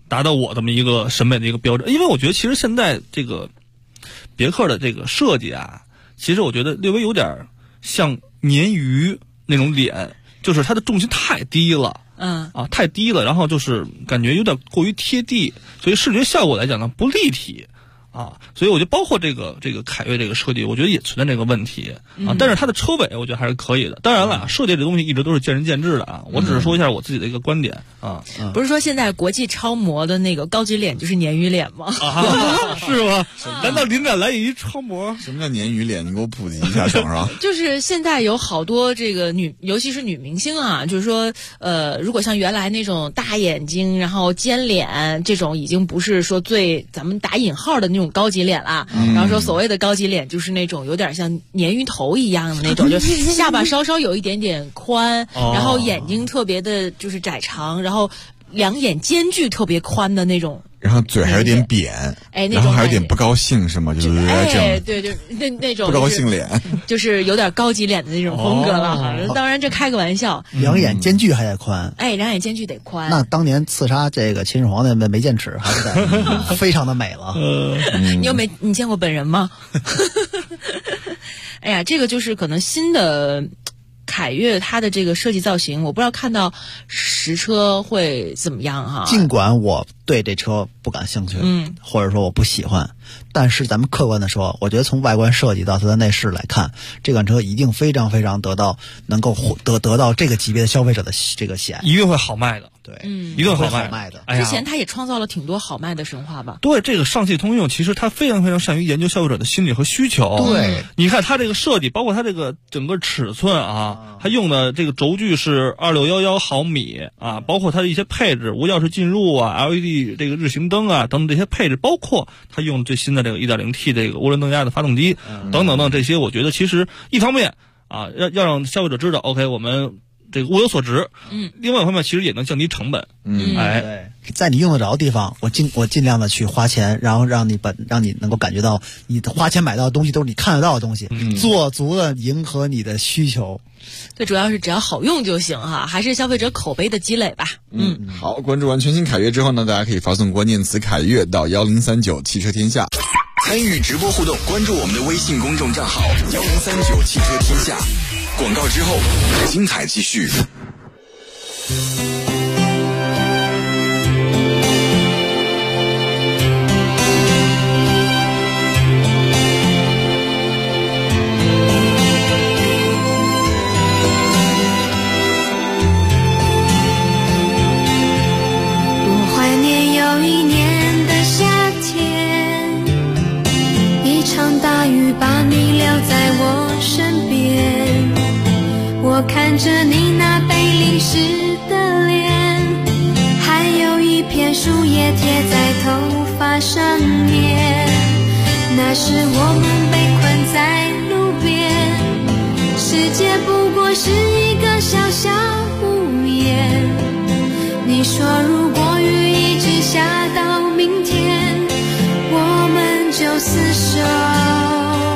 达到我这么一个审美的一个标准。因为我觉得其实现在这个别克的这个设计啊，其实我觉得略微有点像鲶鱼那种脸，就是它的重心太低了。太低了，然后就是感觉有点过于贴地，所以视觉效果来讲呢不立体所以我觉得包括这个凯越这个设计，我觉得也存在这个问题但是它的车尾我觉得还是可以的。当然了，设计这东西一直都是见仁见智的我只是说一下我自己的一个观点不是说现在国际超模的那个高级脸就是鲶鱼脸吗？ 是吗？难道灵感来源于超模？ 什么叫鲶鱼脸？你给我普及一下，爽爽。 就是现在有好多这个尤其是女明星就是说如果像原来那种大眼睛然后尖脸这种，已经不是说最咱们打引号的那种高级脸了。然后说所谓的高级脸就是那种有点像鲶鱼头一样的那种，就下巴稍稍有一点点宽，然后眼睛特别的就是窄长，然后两眼间距特别宽的那种。 然后嘴还有点扁，然后还有点不高兴，是吗？就是对，就那种不高兴脸， 就是有点高级脸的那种风格了。当然这开个玩笑， 两眼间距还得宽， 两眼间距得宽。 那当年刺杀这个秦始皇的眉间尺还是非常的美了。 你见过本人吗？哎呀，这个就是可能新的凯越它的这个设计造型，我不知道看到实车会怎么样尽管我对这车不感兴趣，或者说我不喜欢，但是咱们客观的说，我觉得从外观设计到它的内饰来看，这款车一定非常非常能够得到这个级别的消费者的这个喜爱， 一定会好卖的。 对， 一定好卖的。 之前他也创造了挺多好卖的神话吧？ 对，这个上汽通用其实他非常非常善于研究消费者的心理和需求。 对， 你看他这个设计，包括他这个整个尺寸他用的这个轴距是2611毫米包括它的一些配置，无钥匙进入LED 这个日行灯等等这些配置，包括他用最新的这个 1.0T 这个涡轮增压的发动机等等这些，我觉得其实一方面要让消费者知道 OK 我们这个物有所值，另外一方面其实也能降低成本， 对，在你用得着的地方，我尽量的去花钱，然后让你能够感觉到你花钱买到的东西都是你看得到的东西，做足了迎合你的需求。 最主要是只要好用就行还是消费者口碑的积累吧。 好，关注完全新凯越之后呢，大家可以发送关键词凯越到1039汽车天下， 参与直播互动，关注我们的微信公众账号1039汽车天下。广告之后，精彩继续。 我怀念有一年的夏天，一场大雨把你留在我身边，我看着你那被淋湿的脸，还有一片树叶贴在头发上面，那时我们被困在路边，世界不过是一个小小屋檐，你说如果雨一直下到明天，我们就厮守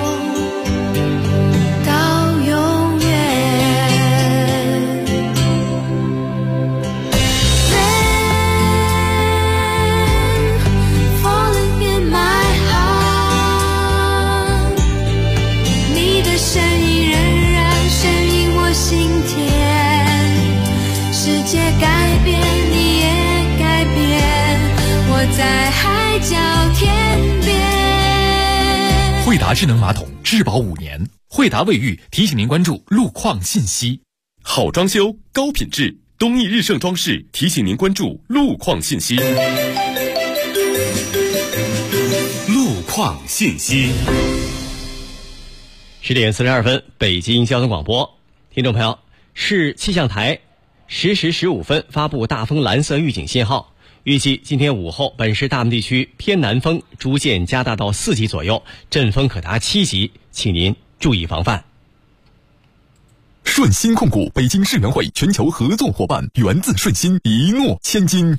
在海角天边。 惠达智能马桶质保5年，惠达卫浴提醒您关注路况信息。 好装修高品质，东义日盛装饰提醒您关注路况信息。路况信息。 10点42分，北京交通广播，听众朋友，市气象台10时15分发布大风蓝色预警信号。预计今天午后，本市大部分地区偏南风逐渐加大到4级左右，阵风可达7级，请您注意防范。 顺鑫控股北京世园会全球合作伙伴，源自顺鑫，一诺千金。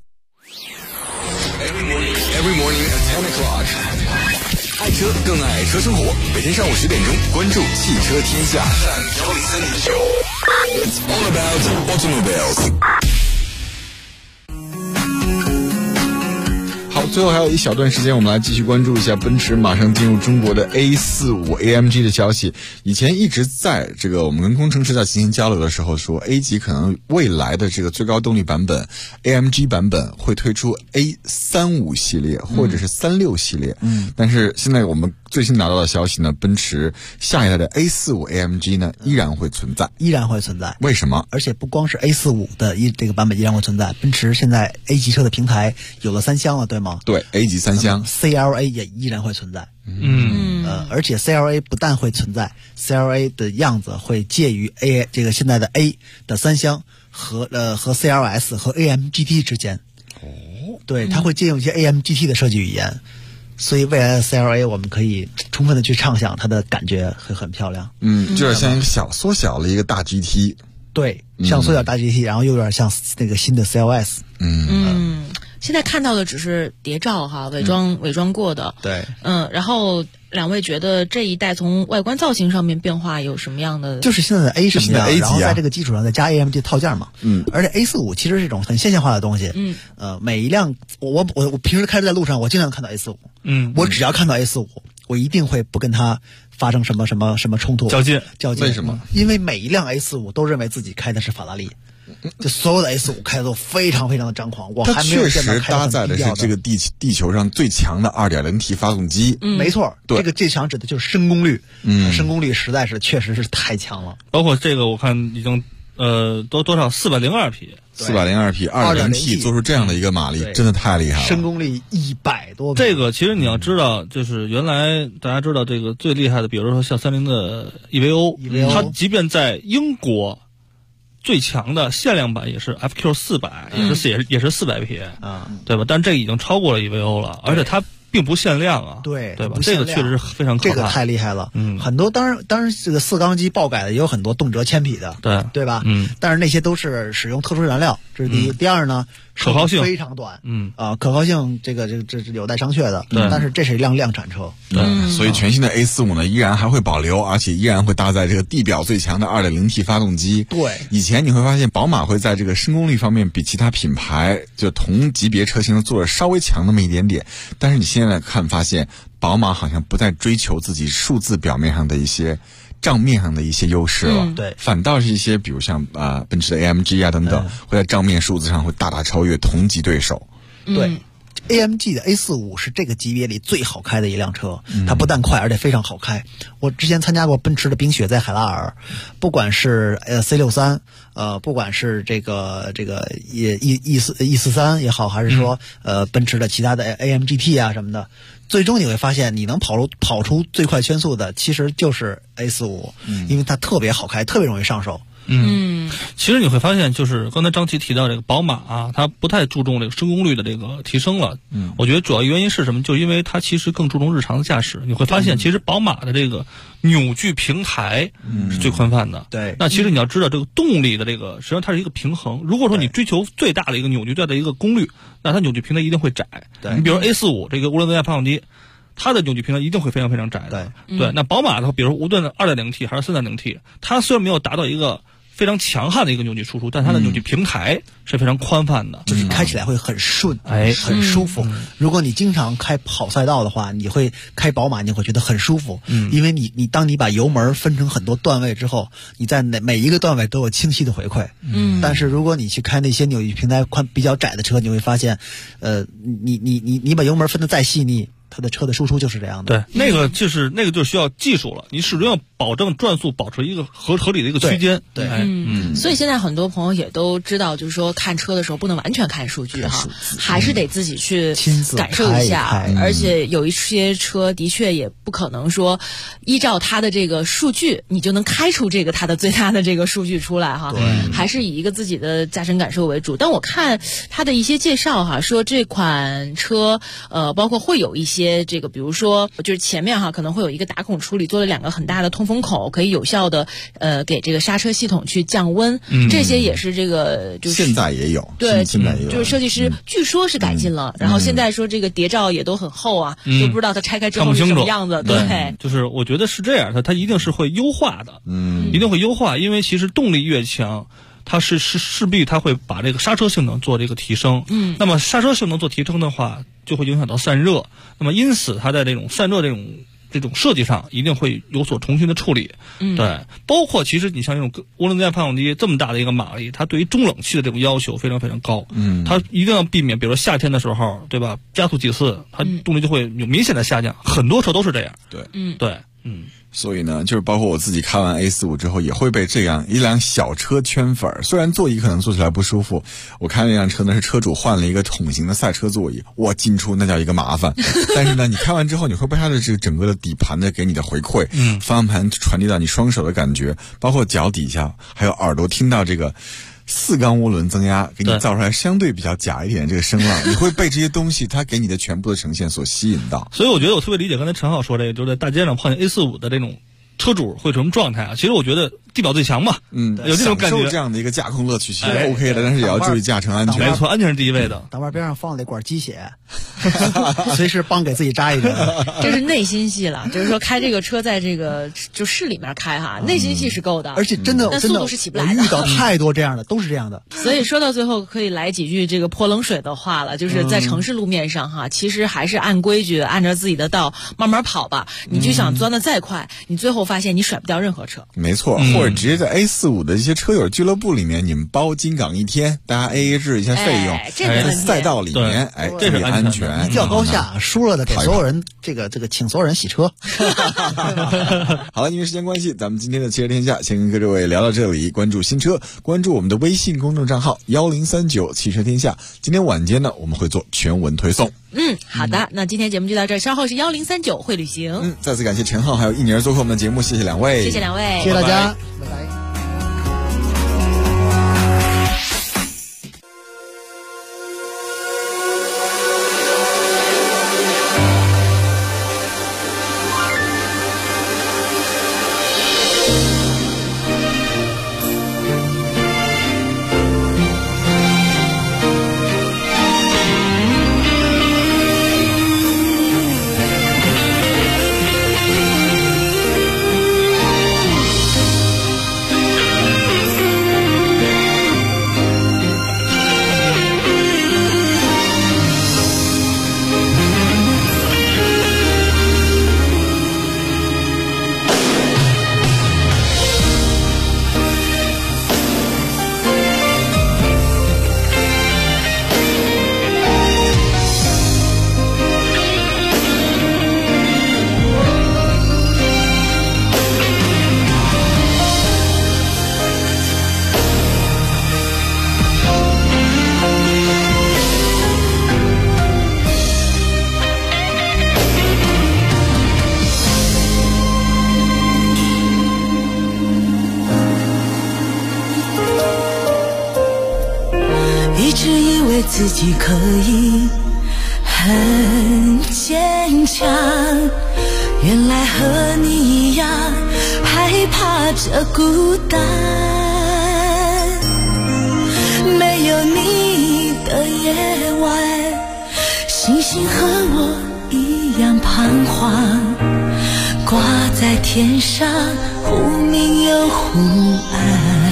Every morning at 10 o'clock， 爱车更爱车生活。每天上午10点钟，关注汽车天下。It's all about automobiles。 最后还有一小段时间，我们来继续关注一下奔驰马上进入中国的 A45 AMG 的消息。以前一直在这个我们跟工程师在进行交流的时候说 A 级可能未来的这个最高动力版本 AMG 版本会推出 A35 系列或者是36系列。但是现在我们最新拿到的消息呢，奔驰下一代的 A45 AMG 呢依然会存在。 为什么？ 而且不光是 A45 的这个版本依然会存在，奔驰现在 A 级车的平台有了3厢了，对吗？ 对 ，A 级3厢。 CLA 也依然会存在。而且 CLA 不但会存在 ，CLA 的样子会介于 A 这个现在的 A 的3厢和CLS 和 AMGT 之间。对，它会借用一些 AMGT 的设计语言。所以未来的 CLA 我们可以充分的去畅想它的感觉会很漂亮。 就是像一个缩小了一个大 GT。 对，像缩小大 GT，然后又有点像那个新的 CLS。 现在看到的只是谍照哈，伪装过的。 对。 然后两位觉得这一代从外观造型上面变化有什么样的？ 就是现在的 A 什么样，然后在这个基础上再加 AMG 套件嘛。而且 A45 其实是一种很线性化的东西。每一辆我平时开车在路上，我经常看到 A45。我只要看到 A45，我一定会不跟它发生什么冲突较劲。 为什么？ 因为每一辆 A45 都认为自己开的是法拉利。就所有的 S5 开的都非常非常的张狂，我还没有见到开的很低调的。它确实搭载的是这个地球上最强的 2.0T 发动机。没错，这个最强指的就是升功率。升功率实在是确实是太强了。 包括这个我看已经多少402匹 ，402匹 2.0T 做出这样的一个马力，真的太厉害了。 升功率100多匹。 这个其实你要知道，就是原来大家知道这个最厉害的，比如说像30的 EVO， 它即便在英国。最强的限量版也是 FQ400，也是400匹，对吧？但这已经超过了 EVO 了，而且它并不限量啊， 对吧？这个确实是非常可怕， 这个太厉害了。很多当然这个4缸机爆改的也有很多动辄1000匹的，对吧？但是那些都是使用特殊燃料，这是第一。第二呢， 可靠性非常短，可靠性这有待商榷的。但是这是一辆量产车， 所以全新的 A45 呢依然还会保留，而且依然会搭载这个地表最强的 2.0T 发动机。 对， 以前你会发现宝马会在这个升功率方面比其他品牌就同级别车型做的稍微强那么一点点，但是你现在发现宝马好像不再追求自己数字表面上的一些账面上的一些优势了， 对， 反倒是一些比如像奔驰的 AMG 啊等等，会在账面数字上会大大超越同级对手。 对，AMG 的 A45 是这个级别里最好开的一辆车，它不但快，而且非常好开。我之前参加过奔驰的冰雪在海拉尔，不管是C63，不管是这个E43也好，还是说奔驰的其他的 AMGT 啊什么的。最终你会发现，你能跑出最快圈速的，其实就是 A45，因为它特别好开，特别容易上手。 其实你会发现，就是刚才张琪提到这个宝马啊，它不太注重这个升功率的这个提升了。我觉得主要原因是什么？就因为它其实更注重日常的驾驶。你会发现，其实宝马的这个扭矩平台是最宽泛的。 对， 那其实你要知道，这个动力的这个实际上它是一个平衡。如果说你追求最大的一个扭矩，最大的一个功率，那它扭矩平台一定会窄。你比如 A45 这个涡轮增压发动机，它的扭矩平台一定会非常非常窄的。对，那宝马的话，比如说无论 2.0T 还是 3.0T， 它虽然没有达到一个非常强悍的一个扭矩输出，但它的扭矩平台是非常宽泛的， 就是开起来会很顺，很舒服。如果你经常开跑赛道的话，你会开宝马，你会觉得很舒服，因为你当你把油门分成很多段位之后，你在每一个段位都有清晰的回馈。但是如果你去开那些扭矩平台比较窄的车，你会发现，你把油门分得再细腻，它的车的输出就是这样的。 对，那个就需要技术了，你始终要保证转速保持一个合理的一个区间。 对， 所以现在很多朋友也都知道，就是说看车的时候不能完全看数据哈，还是得自己去感受一下。而且有一些车的确也不可能说依照它的这个数据，你就能开出这个它的最大的这个数据出来哈。还是以一个自己的驾驶感受为主。但我看它的一些介绍哈，说这款车包括会有一些这个，比如说就是前面哈可能会有一个打孔处理，做了2个很大的通风口，可以有效的给这个刹车系统去降温。这些也是这个就是现在也有， 对， 现在也有， 就是设计师据说是改进了，然后现在说这个谍照也都很厚啊，都不知道它拆开之后是什么样子。对， 就是我觉得是这样，它一定是会优化的，一定会优化，因为其实动力越强， 它势必它会把这个刹车性能做这个提升。那么刹车性能做提升的话，就会影响到散热。那么因此它在这种散热这种设计上一定会有所重新的处理。对，包括其实你像这种涡轮增压发动机这么大的一个马力，它对于中冷器的这种要求非常非常高。它一定要避免，比如说夏天的时候，对吧？加速几次，它动力就会有明显的下降。很多车都是这样。 对， 对。 所以呢，就是包括我自己开完 A45之后，也会被这样一辆小车圈粉。虽然座椅可能坐起来不舒服，我开那辆车呢是车主换了一个桶型的赛车座椅，哇，进出那叫一个麻烦。但是呢，你开完之后，你会被它的这个整个的底盘的给你的回馈，方向盘传递到你双手的感觉，包括脚底下，还有耳朵听到这个4缸涡轮增压给你造出来相对比较假一点的这个声浪，你会被这些东西它给你的全部的呈现所吸引到。 所以我觉得我特别理解刚才陈浩说这个，就是在大街上碰见 A45 的这种车主会什么状态啊？其实我觉得地表最强嘛，有这种感觉。 享受这样的一个驾控乐趣其实 OK 的，但是也要注意驾乘安全。 没错，安全是第一位的。 挡把边上放了一管鸡血，随时帮给自己扎一针。 这是内心戏了，就是说开这个车在这个就市里面开哈，内心戏是够的。 而且真的， 但速度是起不来的。 我遇到太多这样的，都是这样的。 所以说到最后可以来几句这个泼冷水的话了，就是在城市路面上哈，其实还是按规矩，按照自己的道慢慢跑吧。你就想钻得再快，你最后发现你甩不掉任何车。 没错，或者直接在 A45 的一些车友俱乐部里面，你们包金港1天，大家 AA 制一下费用，在赛道里面， 这是安全。 一较高下，输了的给所有人这个请所有人洗车。 好了，因为时间关系，咱们今天的汽车天下先跟各位聊到这里。关注新车，关注我们的微信公众账号1039汽车天下。今天晚间呢，我们会做全文推送。 好的，那今天节目就到这儿，稍后是1039会旅行。 再次感谢陈浩还有一年做客我们的节目，谢谢两位， 谢谢两位， 谢谢大家， 拜拜。 自己可以很坚强，原来和你一样害怕这孤单，没有你的夜晚，星星和我一样彷徨，挂在天上忽明又忽暗，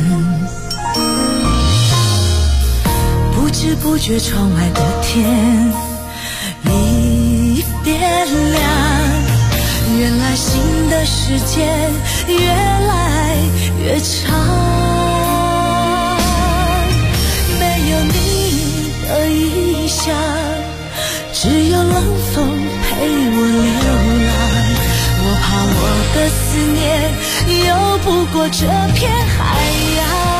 不知不觉窗外的天已变亮，原来新的时间越来越长，没有你的异乡，只有冷风陪我流浪，我怕我的思念游不过这片海洋，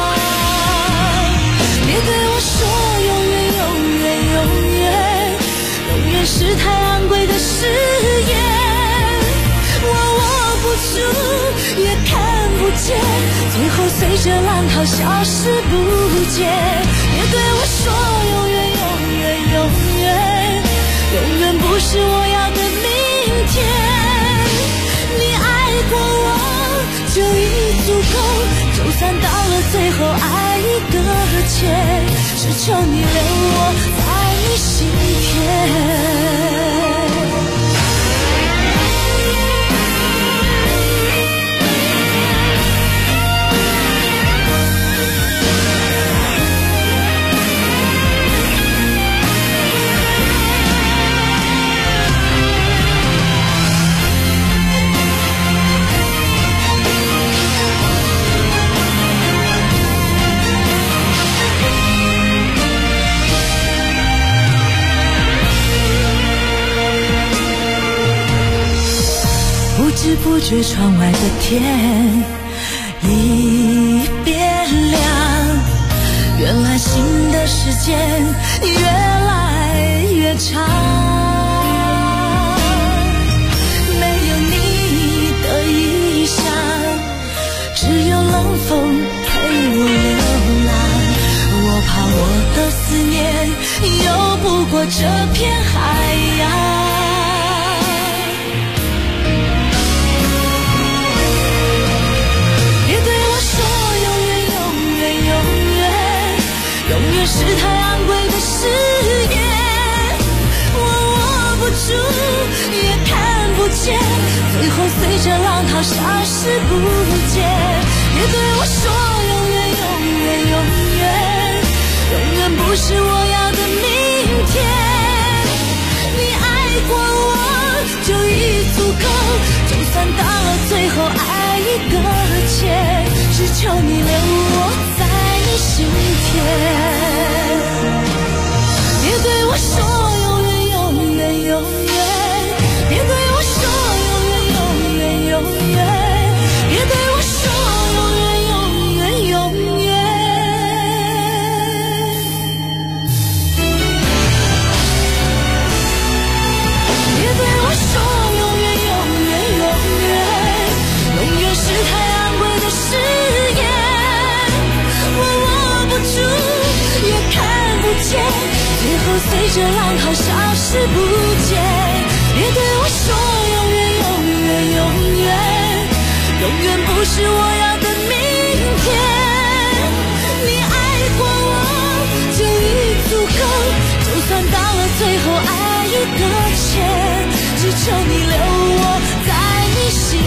别对我说永远永远永远，永远是太昂贵的誓言，我握不住也看不见，最后随着浪涛消失不见，别对我说永远永远永远，永远不是我要的明天，你爱过我就已足够，就算到了最后爱搁浅，只求你留我在你心田。 不觉窗外的天已变亮，原来心的时间越来越长，没有你的异乡，只有冷风陪我流浪，我怕我的思念游不过这片海洋。永远是太昂贵的誓言，我握不住也看不见，最后随着浪涛消失不见。别对我说永远永远永远，永远不是我要的明天。你爱过我就已足够，就算到了最后爱一搁浅，只求你留我在你心田。别对我说永远永远永远，别对我说永远永远永远，别对我说永远永远永远。别对我说永远永远永远，永远是太昂贵的誓言，我握不住也看不见，最后随着浪涛消失不见。别对我说永远永远永远，永远不是我要的明天。你爱过我就已足够，就算到了最后爱一搁浅，只求你留我在你心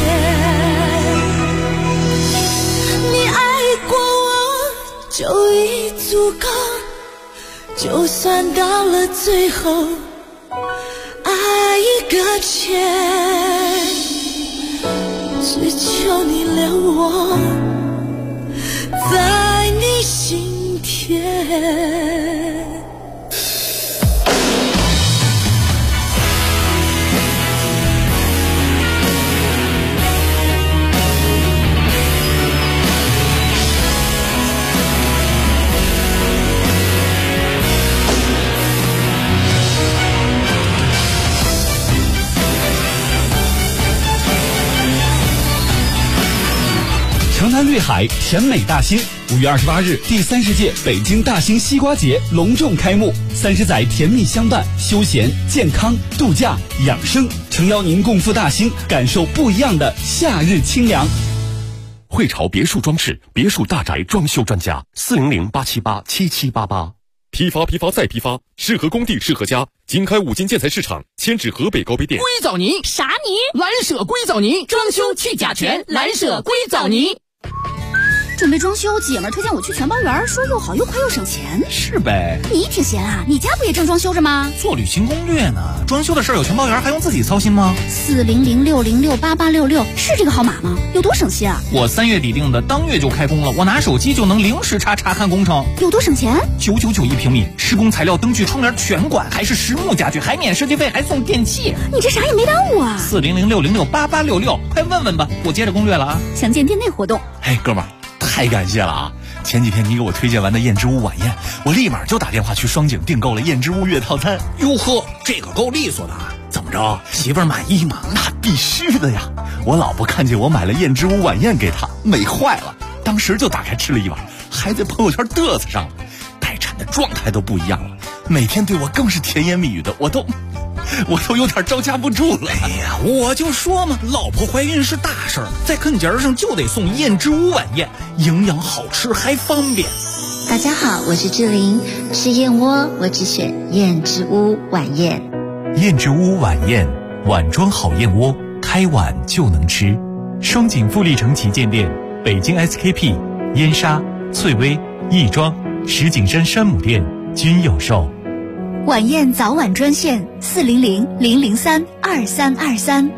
田。你爱过我就已足够，就算到了最后爱一搁浅，只求你留我在你心田。 城南绿海，甜美大兴。5月28日，第30届北京大兴西瓜节隆重开幕，30载甜蜜相伴，休闲、健康、度假、养生，诚邀您共赴大兴，感受不一样的夏日清凉。 汇潮别墅装饰，别墅大宅装修专家，400-878-7788。批发再批发，适合工地适合家。经开5金建材市场，迁至河北高碑店。 硅藻泥啥泥？蓝舍硅藻泥，装修去甲醛，蓝舍硅藻泥。 准备装修，姐们推荐我去全包园，说又好又快又省钱。 是呗， 你挺闲啊，你家不也正装修着吗？ 做旅行攻略呢，装修的事有全包园还用自己操心吗 ？400-606-8866是这个号码吗？有多省心啊？ 我3月底定的，当月就开工了，我拿手机就能零时查看工程。 有多省钱 ？9991平米，施工材料、灯具、窗帘全管，还是实木家具，还免设计费，还送电器。 你这啥也没耽误啊 ！400-606-8866，快问问吧，我接着攻略了啊。 详见店内活动。 嘿，哥们儿。太感谢了啊！前几天你给我推荐完的燕之屋晚宴，我立马就打电话去双井订购了燕之屋月套餐。 哟呵，这个够利索的，怎么着，媳妇儿满意吗？ 那必须的呀！我老婆看见我买了燕之屋晚宴给她，美坏了，当时就打开吃了一碗，还在朋友圈嘚瑟上了。待产的状态都不一样了，每天对我更是甜言蜜语的，我都有点招架不住了。 哎呀，我就说嘛，老婆怀孕是大事儿，在坑节上就得送燕之屋晚宴，营养好吃还方便。 大家好，我是志玲，吃燕窝我只选燕之屋晚宴。 燕之屋晚宴，碗装好燕窝，开碗就能吃。双井富力城旗舰店、北京 SKP、燕莎、翠微、亦庄、石景山山姆店均有售。 晚宴早晚专线400-003-2323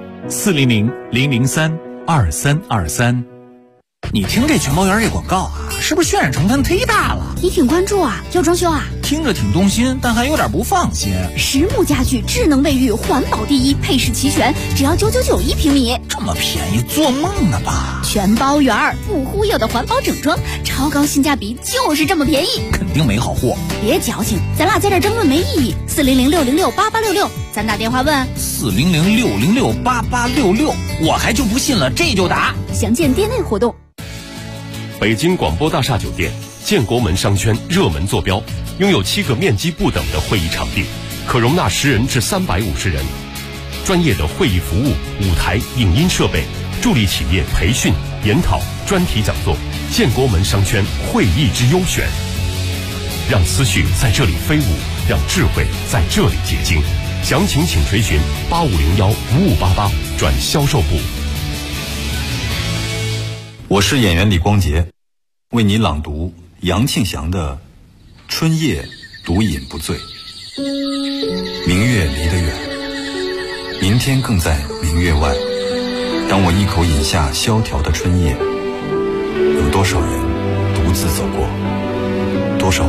400-003-2323。 你听这全包园这广告啊，是不是渲染成分忒大了？ 你挺关注啊？要装修啊？ 听着挺动心，但还有点不放心。 实木家具，智能卫浴，环保第一，配饰齐全，只要9991平米， 这么便宜，做梦呢吧？ 全包圆，不忽悠的环保整装，超高性价比，就是这么便宜， 肯定没好货。 别矫情，咱俩在这争论没意义。400-606-8866，咱打电话问。 400-606-8866，我还就不信了，这就打。 详见店内活动。 北京广播大厦酒店建国门商圈热门坐标，拥有7个面积不等的会议场地，可容纳10人至350人。专业的会议服务、舞台、影音设备，助力企业培训、研讨、专题讲座。建国门商圈会议之优选，让思绪在这里飞舞，让智慧在这里结晶。详情请垂询8501-5588转销售部。 我是演员李光洁，为你朗读杨庆祥的《春夜独饮不醉》。明月离得远，明天更在明月外。当我一口饮下萧条的春夜，有多少人独自走过，多少